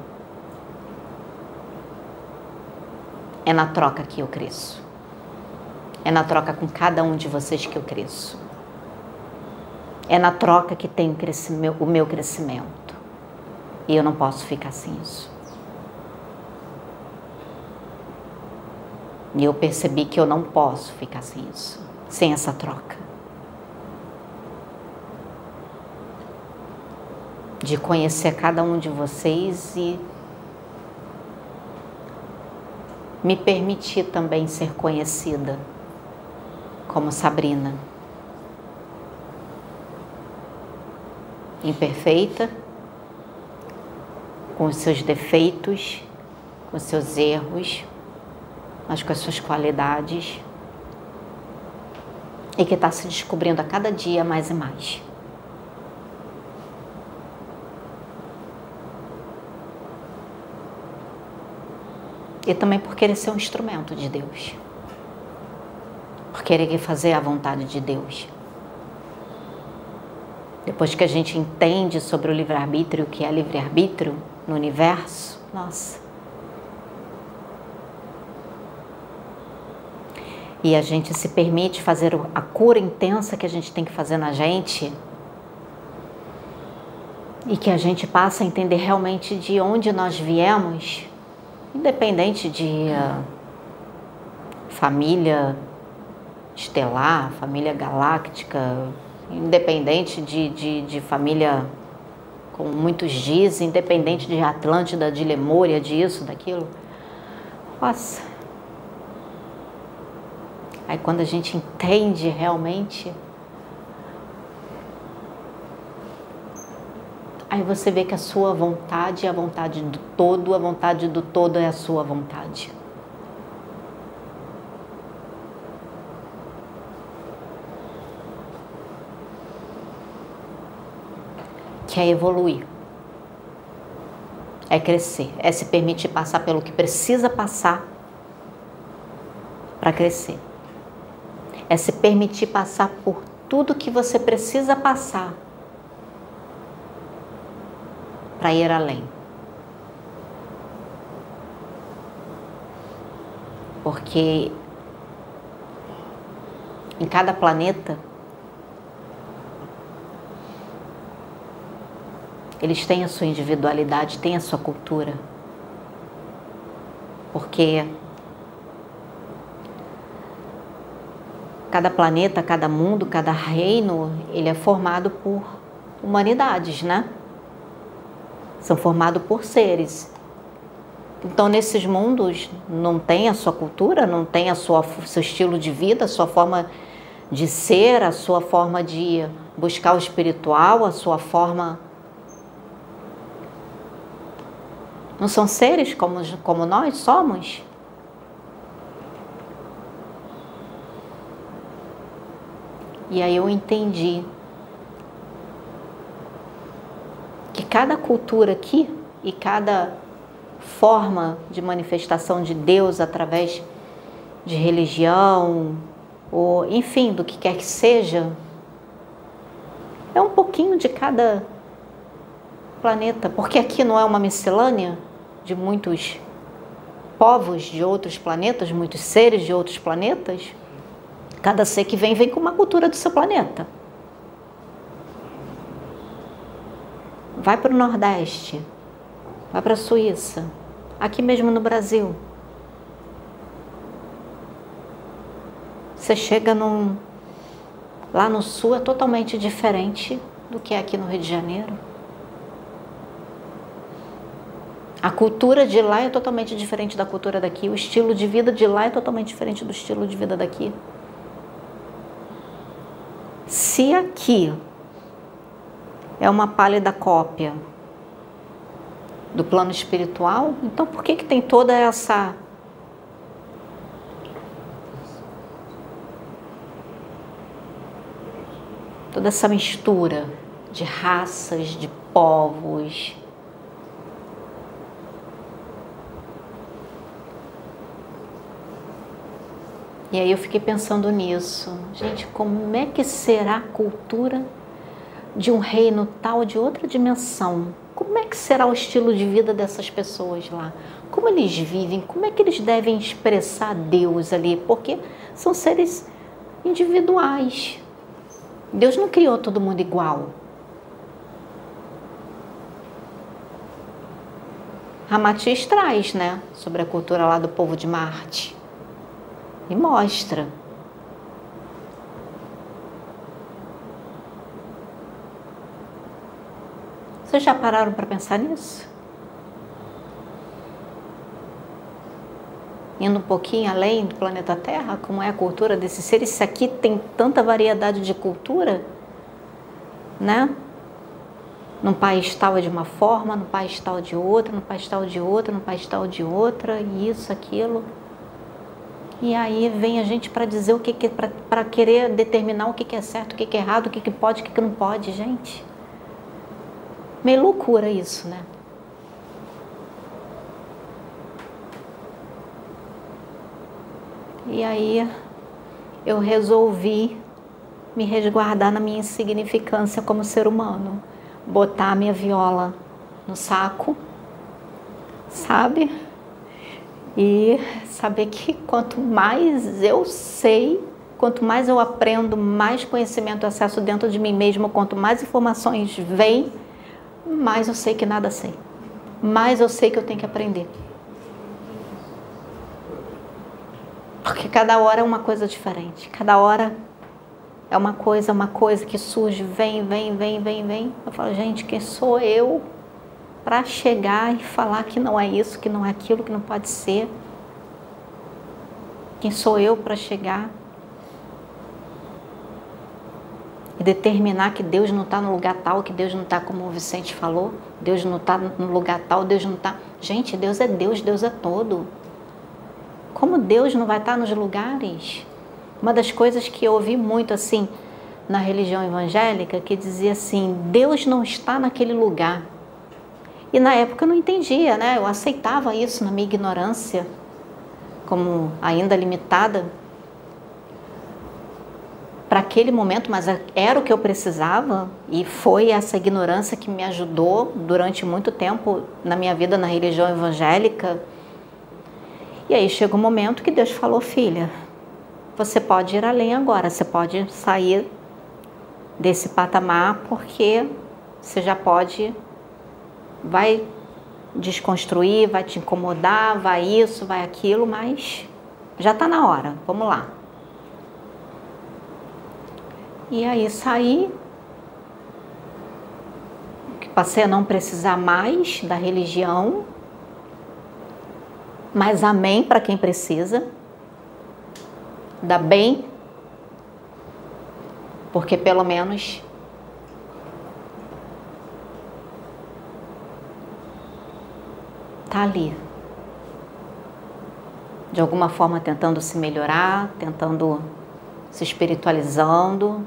É na troca que eu cresço. É na troca com cada um de vocês que eu cresço. É na troca que tem o meu crescimento. E eu não posso ficar sem isso. E eu percebi que eu não posso ficar sem isso, sem essa troca. De conhecer cada um de vocês e me permitir também ser conhecida como Sabrina. Imperfeita, com os seus defeitos, com os seus erros, mas com as suas qualidades, e que está se descobrindo a cada dia mais e mais. E também por querer ser um instrumento de Deus, por querer fazer a vontade de Deus. Depois que a gente entende sobre o livre-arbítrio, o que é livre-arbítrio no universo, nossa. E a gente se permite fazer a cura intensa que a gente tem que fazer na gente, e que a gente passa a entender realmente de onde nós viemos, independente de uh, família estelar, família galáctica, independente de, de, de família, como muitos dizem, independente de Atlântida, de Lemúria, disso, daquilo. Nossa. Aí quando a gente entende realmente, aí você vê que a sua vontade é a vontade do todo, a vontade do todo é a sua vontade. Que é evoluir, é crescer, é se permitir passar pelo que precisa passar para crescer. É se permitir passar por tudo que você precisa passar para ir além. Porque em cada planeta eles têm a sua individualidade, têm a sua cultura. Porque cada planeta, cada mundo, cada reino, ele é formado por humanidades, né? São formados por seres. Então, nesses mundos, não tem a sua cultura, não tem a sua, seu estilo de vida, a sua forma de ser, a sua forma de buscar o espiritual, a sua forma... Não são seres como, como nós somos? E aí eu entendi que cada cultura aqui e cada forma de manifestação de Deus através de religião, ou enfim, do que quer que seja, é um pouquinho de cada planeta, porque aqui não é uma miscelânea de muitos povos de outros planetas, muitos seres de outros planetas. Cada ser que vem, vem com uma cultura do seu planeta. Vai para o Nordeste, vai para a Suíça, aqui mesmo no Brasil. Você chega num... lá no Sul é totalmente diferente do que é aqui no Rio de Janeiro. A cultura de lá é totalmente diferente da cultura daqui. O estilo de vida de lá é totalmente diferente do estilo de vida daqui. Se aqui é uma pálida cópia do plano espiritual, então por que que tem toda essa... toda essa mistura de raças, de povos? E aí eu fiquei pensando nisso. Gente, como é que será a cultura de um reino tal, de outra dimensão? Como é que será o estilo de vida dessas pessoas lá? Como eles vivem? Como é que eles devem expressar Deus ali? Porque são seres individuais. Deus não criou todo mundo igual. Ramatiz traz, né, sobre a cultura lá do povo de Marte. E mostra. Vocês já pararam para pensar nisso? Indo um pouquinho além do planeta Terra, como é a cultura desses seres, se aqui tem tanta variedade de cultura, né? Num país tal é de uma forma, num país tal de outra, num país tal de outra, num país tal de outra, isso, aquilo. E aí vem a gente para dizer o que, que para querer determinar o que, que é certo, o que, que é errado, o que, que pode, o que, que não pode, gente. Meio loucura isso, né? E aí eu resolvi me resguardar na minha insignificância como ser humano, botar a minha viola no saco, sabe? E saber que quanto mais eu sei, quanto mais eu aprendo, mais conhecimento eu acesso dentro de mim mesmo, quanto mais informações vêm, mais eu sei que nada sei. Mais eu sei que eu tenho que aprender. Porque cada hora é uma coisa diferente. Cada hora é uma coisa, uma coisa que surge, vem, vem, vem, vem, vem. Eu falo, gente, quem sou eu para chegar e falar que não é isso, que não é aquilo, que não pode ser? Quem sou eu para chegar e determinar que Deus não está no lugar tal, que Deus não está como o Vicente falou, Deus não está no lugar tal, Deus não está... Gente, Deus é Deus, Deus é todo. Como Deus não vai estar nos lugares? Uma das coisas que eu ouvi muito assim na religião evangélica, que dizia assim, Deus não está naquele lugar. E na época eu não entendia, né? Eu aceitava isso na minha ignorância, como ainda limitada para aquele momento, mas era o que eu precisava, e foi essa ignorância que me ajudou durante muito tempo na minha vida na religião evangélica. E aí chegou um momento que Deus falou, filha, você pode ir além agora, você pode sair desse patamar, porque você já pode, vai desconstruir, vai te incomodar, vai isso, vai aquilo, mas já está na hora, vamos lá. E aí saí, passei a não precisar mais da religião, mas amém para quem precisa, dá bem, porque pelo menos tá ali, de alguma forma tentando se melhorar, tentando se espiritualizando.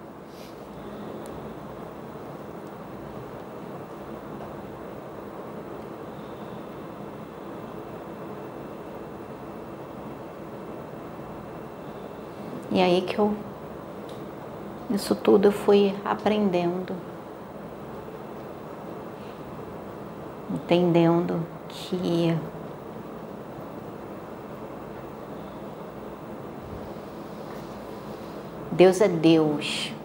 E aí que eu, isso tudo eu fui aprendendo, entendendo que Deus é Deus.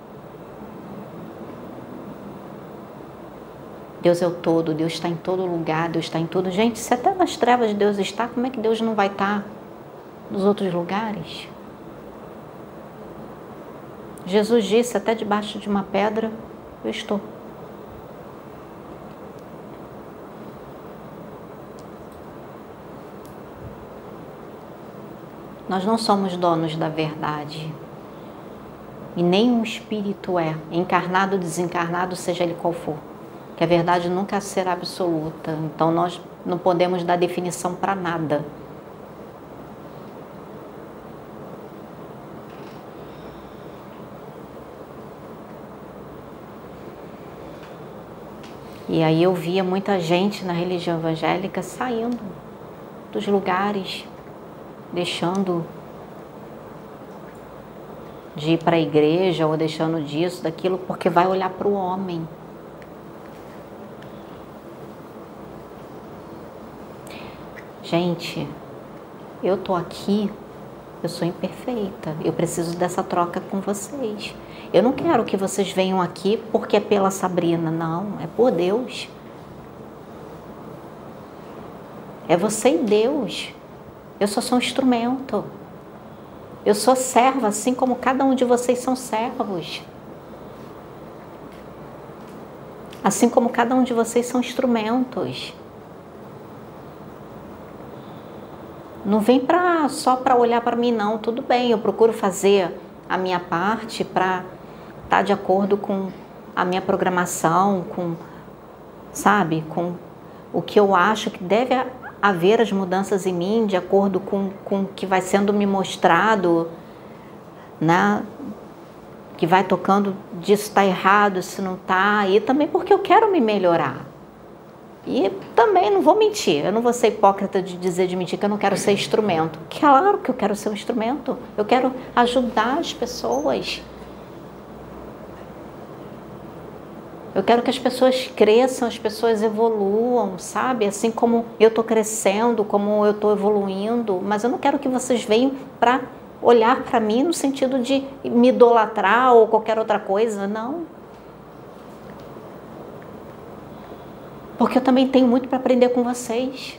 Deus é o todo, Deus está em todo lugar, Deus está em tudo. Gente, se até nas trevas Deus está, como é que Deus não vai estar nos outros lugares? Jesus disse, até debaixo de uma pedra, eu estou. Nós não somos donos da verdade. E nem um espírito é, encarnado ou desencarnado, seja ele qual for. Que a verdade nunca será absoluta. Então nós não podemos dar definição para nada. E aí eu via muita gente na religião evangélica saindo dos lugares, deixando de ir para a igreja ou deixando disso, daquilo, porque vai olhar para o homem. Gente, eu tô aqui, eu sou imperfeita, eu preciso dessa troca com vocês. Eu não quero que vocês venham aqui porque é pela Sabrina, não, é por Deus. É você e Deus. Eu só sou um instrumento. Eu sou serva, assim como cada um de vocês são servos. Assim como cada um de vocês são instrumentos. Não vem pra, só para olhar para mim, não. Tudo bem, eu procuro fazer a minha parte para estar de acordo com a minha programação, com, sabe, com o que eu acho que deve haver as mudanças em mim, de acordo com, com o que vai sendo me mostrado, né? Que vai tocando disso está errado, se não está, e também porque eu quero me melhorar. E também não vou mentir, eu não vou ser hipócrita de dizer de mentir que eu não quero ser instrumento. Claro que eu quero ser um instrumento, eu quero ajudar as pessoas. Eu quero que as pessoas cresçam, as pessoas evoluam, sabe? Assim como eu estou crescendo, como eu estou evoluindo, mas eu não quero que vocês venham para olhar para mim no sentido de me idolatrar ou qualquer outra coisa, não. Porque eu também tenho muito para aprender com vocês.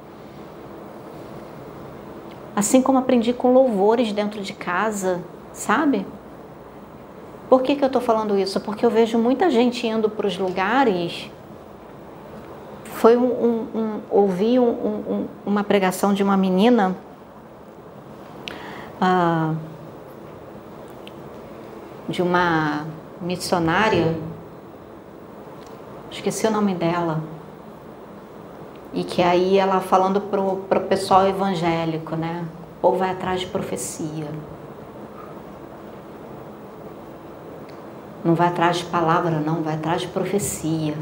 Assim como aprendi com louvores dentro de casa, sabe? Por que que eu estou falando isso? Porque eu vejo muita gente indo para os lugares. Foi um, um, um ouvi um, um, uma pregação de uma menina ah, de uma missionária, esqueci o nome dela, e que aí ela falando pro, pro pessoal evangélico, né? O povo vai atrás de profecia. Não vai atrás de palavra, não, vai atrás de profecia.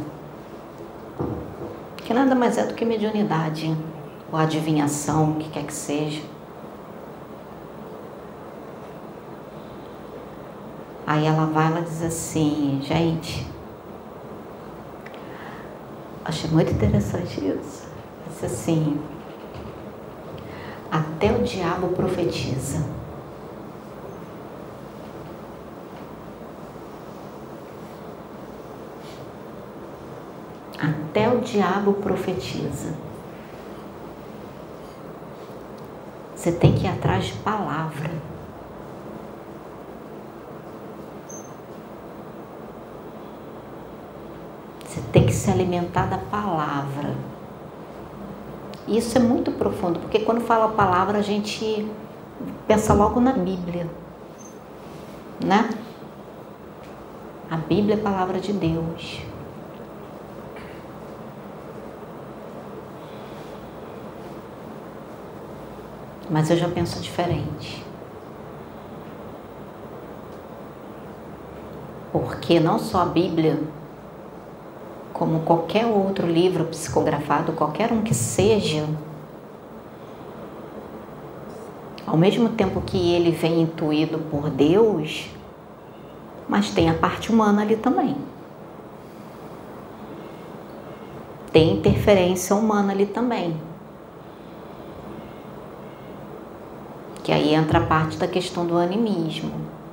Que nada mais é do que mediunidade, ou adivinhação, o que quer que seja. Aí ela vai, ela diz assim, gente, achei muito interessante isso. Diz assim, até o diabo profetiza. Até o diabo profetiza. Você tem que ir atrás de palavra. Você tem que se alimentar da palavra. Isso é muito profundo, porque quando fala a palavra a gente pensa logo na Bíblia, né? A Bíblia é a palavra de Deus. Mas eu já penso diferente. Porque não só a Bíblia, como qualquer outro livro psicografado, qualquer um que seja, ao mesmo tempo que ele vem intuído por Deus, mas tem a parte humana ali também. Tem interferência humana ali também. Que aí entra a parte da questão do animismo.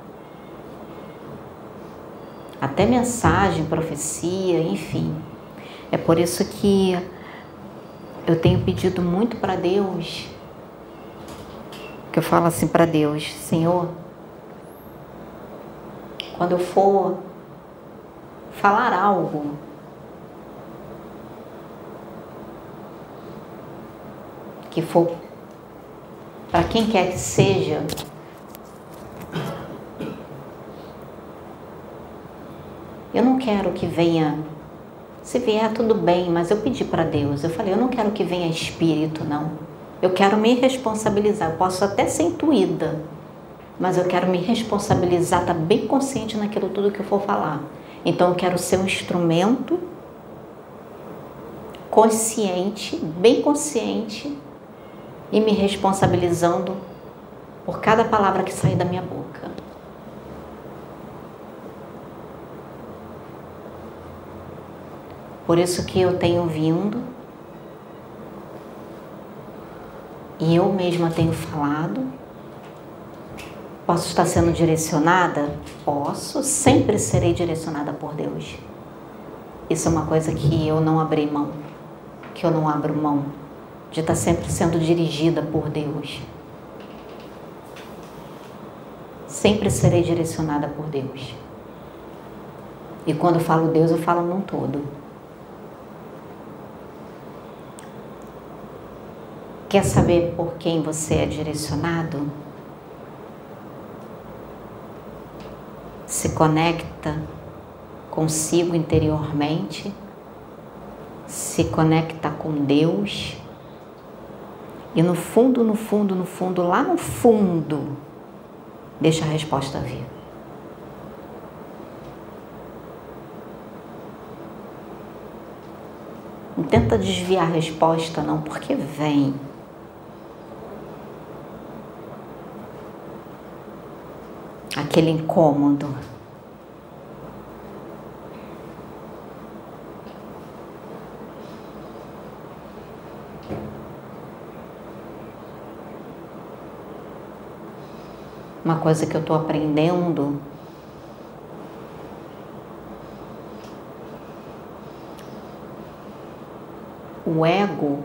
Até mensagem, profecia, enfim. É por isso que eu tenho pedido muito para Deus, que eu falo assim para Deus, Senhor, quando eu for falar algo, que for para quem quer que seja, eu não quero que venha, se vier tudo bem, mas eu pedi para Deus, eu falei, eu não quero que venha espírito, não. Eu quero me responsabilizar, eu posso até ser intuída, mas eu quero me responsabilizar, estar bem consciente naquilo tudo que eu for falar. Então eu quero ser um instrumento consciente, bem consciente, e me responsabilizando por cada palavra que sair da minha boca. Por isso que eu tenho vindo e eu mesma tenho falado. Posso estar sendo direcionada? Posso, sempre serei direcionada por Deus. Isso é uma coisa que eu não abri mão, que eu não abro mão, de estar sempre sendo dirigida por Deus. Sempre serei direcionada por Deus. E quando eu falo Deus, eu falo num todo. Quer saber por quem você é direcionado? Se conecta consigo interiormente, se conecta com Deus, e no fundo, no fundo, no fundo, lá no fundo, deixa a resposta vir. Não tenta desviar a resposta, não, porque vem. Aquele incômodo. Uma coisa que eu estou aprendendo, o ego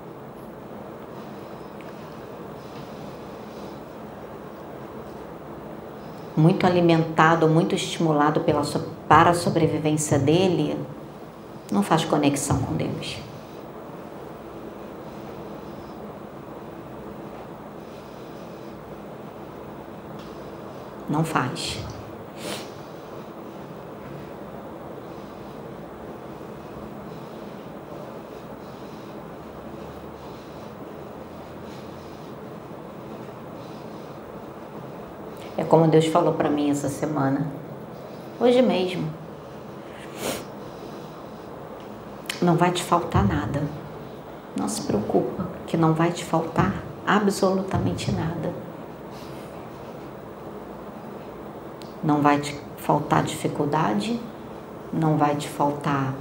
muito alimentado, muito estimulado pela, para a sobrevivência dele, não faz conexão com Deus. Não faz. É como Deus falou para mim essa semana, hoje mesmo. Não vai te faltar nada. Não se preocupa, que não vai te faltar absolutamente nada. Não vai te faltar dificuldade, não vai te faltar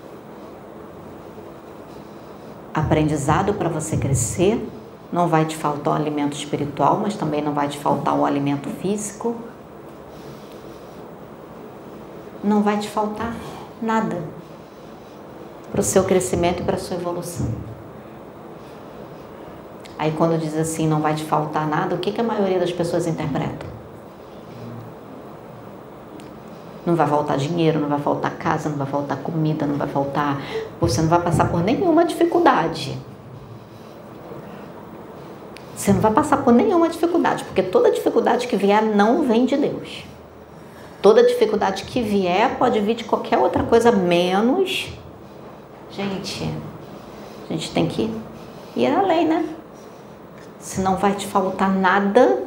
aprendizado para você crescer, não vai te faltar o alimento espiritual, mas também não vai te faltar o alimento físico. Não vai te faltar nada para o seu crescimento e para a sua evolução. Aí quando diz assim, não vai te faltar nada, o que, que a maioria das pessoas interpretam? Não vai faltar dinheiro, não vai faltar casa, não vai faltar comida, não vai faltar... Você não vai passar por nenhuma dificuldade. Você não vai passar por nenhuma dificuldade, porque toda dificuldade que vier não vem de Deus. Toda dificuldade que vier pode vir de qualquer outra coisa, menos... Gente, a gente tem que ir além, né? Se não vai te faltar nada...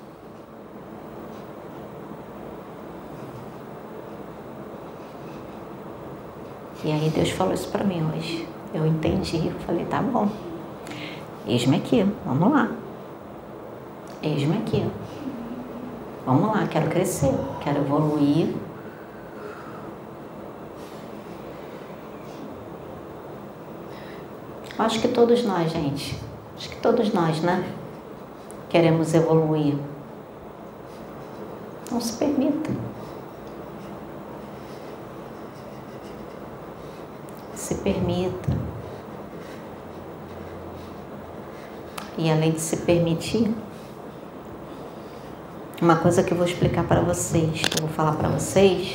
E aí Deus falou isso pra mim hoje. Eu entendi, eu falei, tá bom. Eis-me aqui, vamos lá. Eis-me aqui. Vamos lá, quero crescer, quero evoluir. Acho que todos nós, gente, acho que todos nós, né? Queremos evoluir. Não se permita. Se permita. E além de se permitir, uma coisa que eu vou explicar para vocês, que eu vou falar para vocês,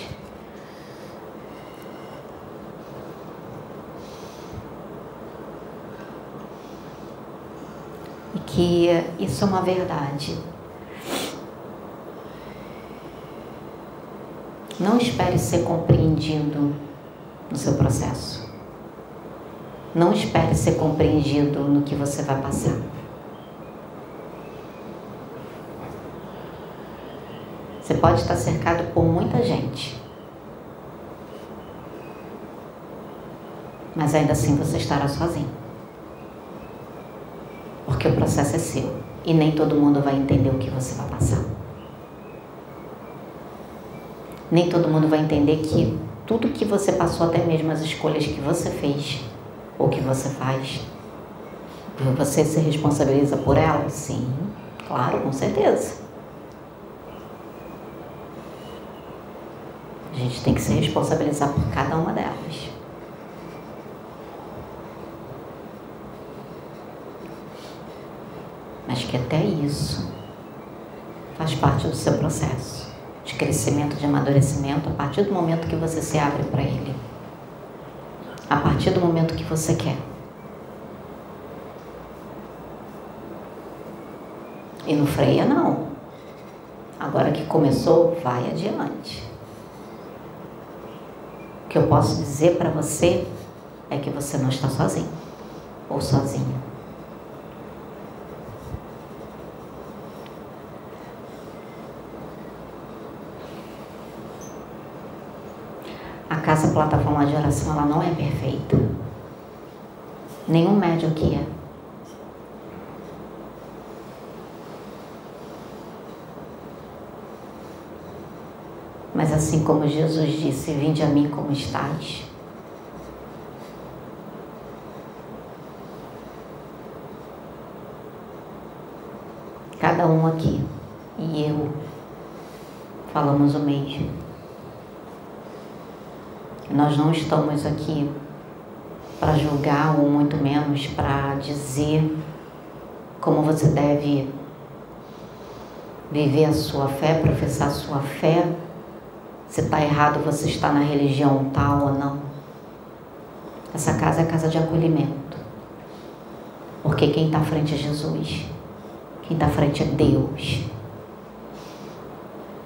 e que isso é uma verdade. Não espere ser compreendido no seu processo. Não espere ser compreendido no que você vai passar. Você pode estar cercado por muita gente, mas ainda assim você estará sozinho. Porque o processo é seu e nem todo mundo vai entender o que você vai passar. Nem todo mundo vai entender que tudo que você passou, até mesmo as escolhas que você fez ou que você faz, você se responsabiliza por elas? Sim, claro, com certeza. A gente tem que se responsabilizar por cada uma delas. Mas que até isso faz parte do seu processo de crescimento, de amadurecimento, a partir do momento que você se abre para ele. A partir do momento que você quer. E não freia, não. Agora que começou, vai adiante. O que eu posso dizer para você é que você não está sozinho ou sozinha. A casa plataforma de oração, ela não é perfeita. Nenhum médium aqui é. Mas assim como Jesus disse, vinde a mim como estás. Cada um aqui e eu falamos o mesmo. Nós não estamos aqui para julgar ou muito menos para dizer como você deve viver a sua fé, professar a sua fé. Se está errado, você está na religião tal ou não. Essa casa é casa de acolhimento. Porque quem está à frente é Jesus. Quem está à frente é Deus.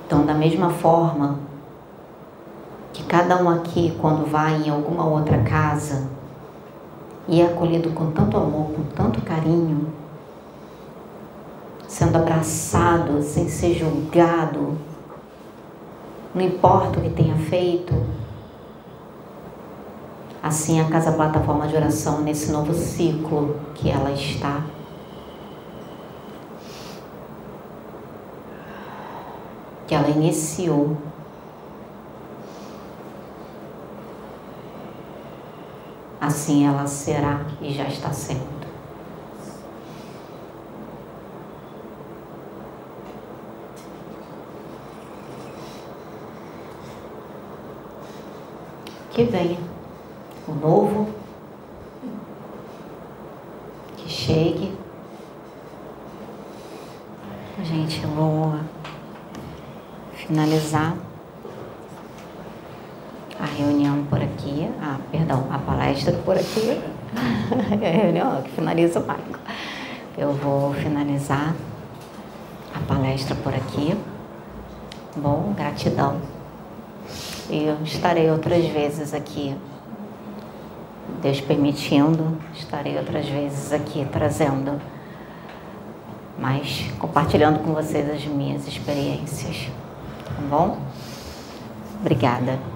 Então, da mesma forma que cada um aqui, quando vai em alguma outra casa e é acolhido com tanto amor, com tanto carinho, sendo abraçado, sem ser julgado, não importa o que tenha feito, assim a Casa Plataforma de Oração, nesse novo ciclo que ela está, que ela iniciou, assim ela será e já está sendo. Que venha o novo, que chegue. Gente, eu vou finalizar a reunião por aqui, ah, perdão, a palestra por aqui, é a reunião que finaliza o Maico. Eu vou finalizar a palestra por aqui. Bom, gratidão. E eu estarei outras vezes aqui, Deus permitindo, estarei outras vezes aqui trazendo, mas compartilhando com vocês as minhas experiências, tá bom? Obrigada.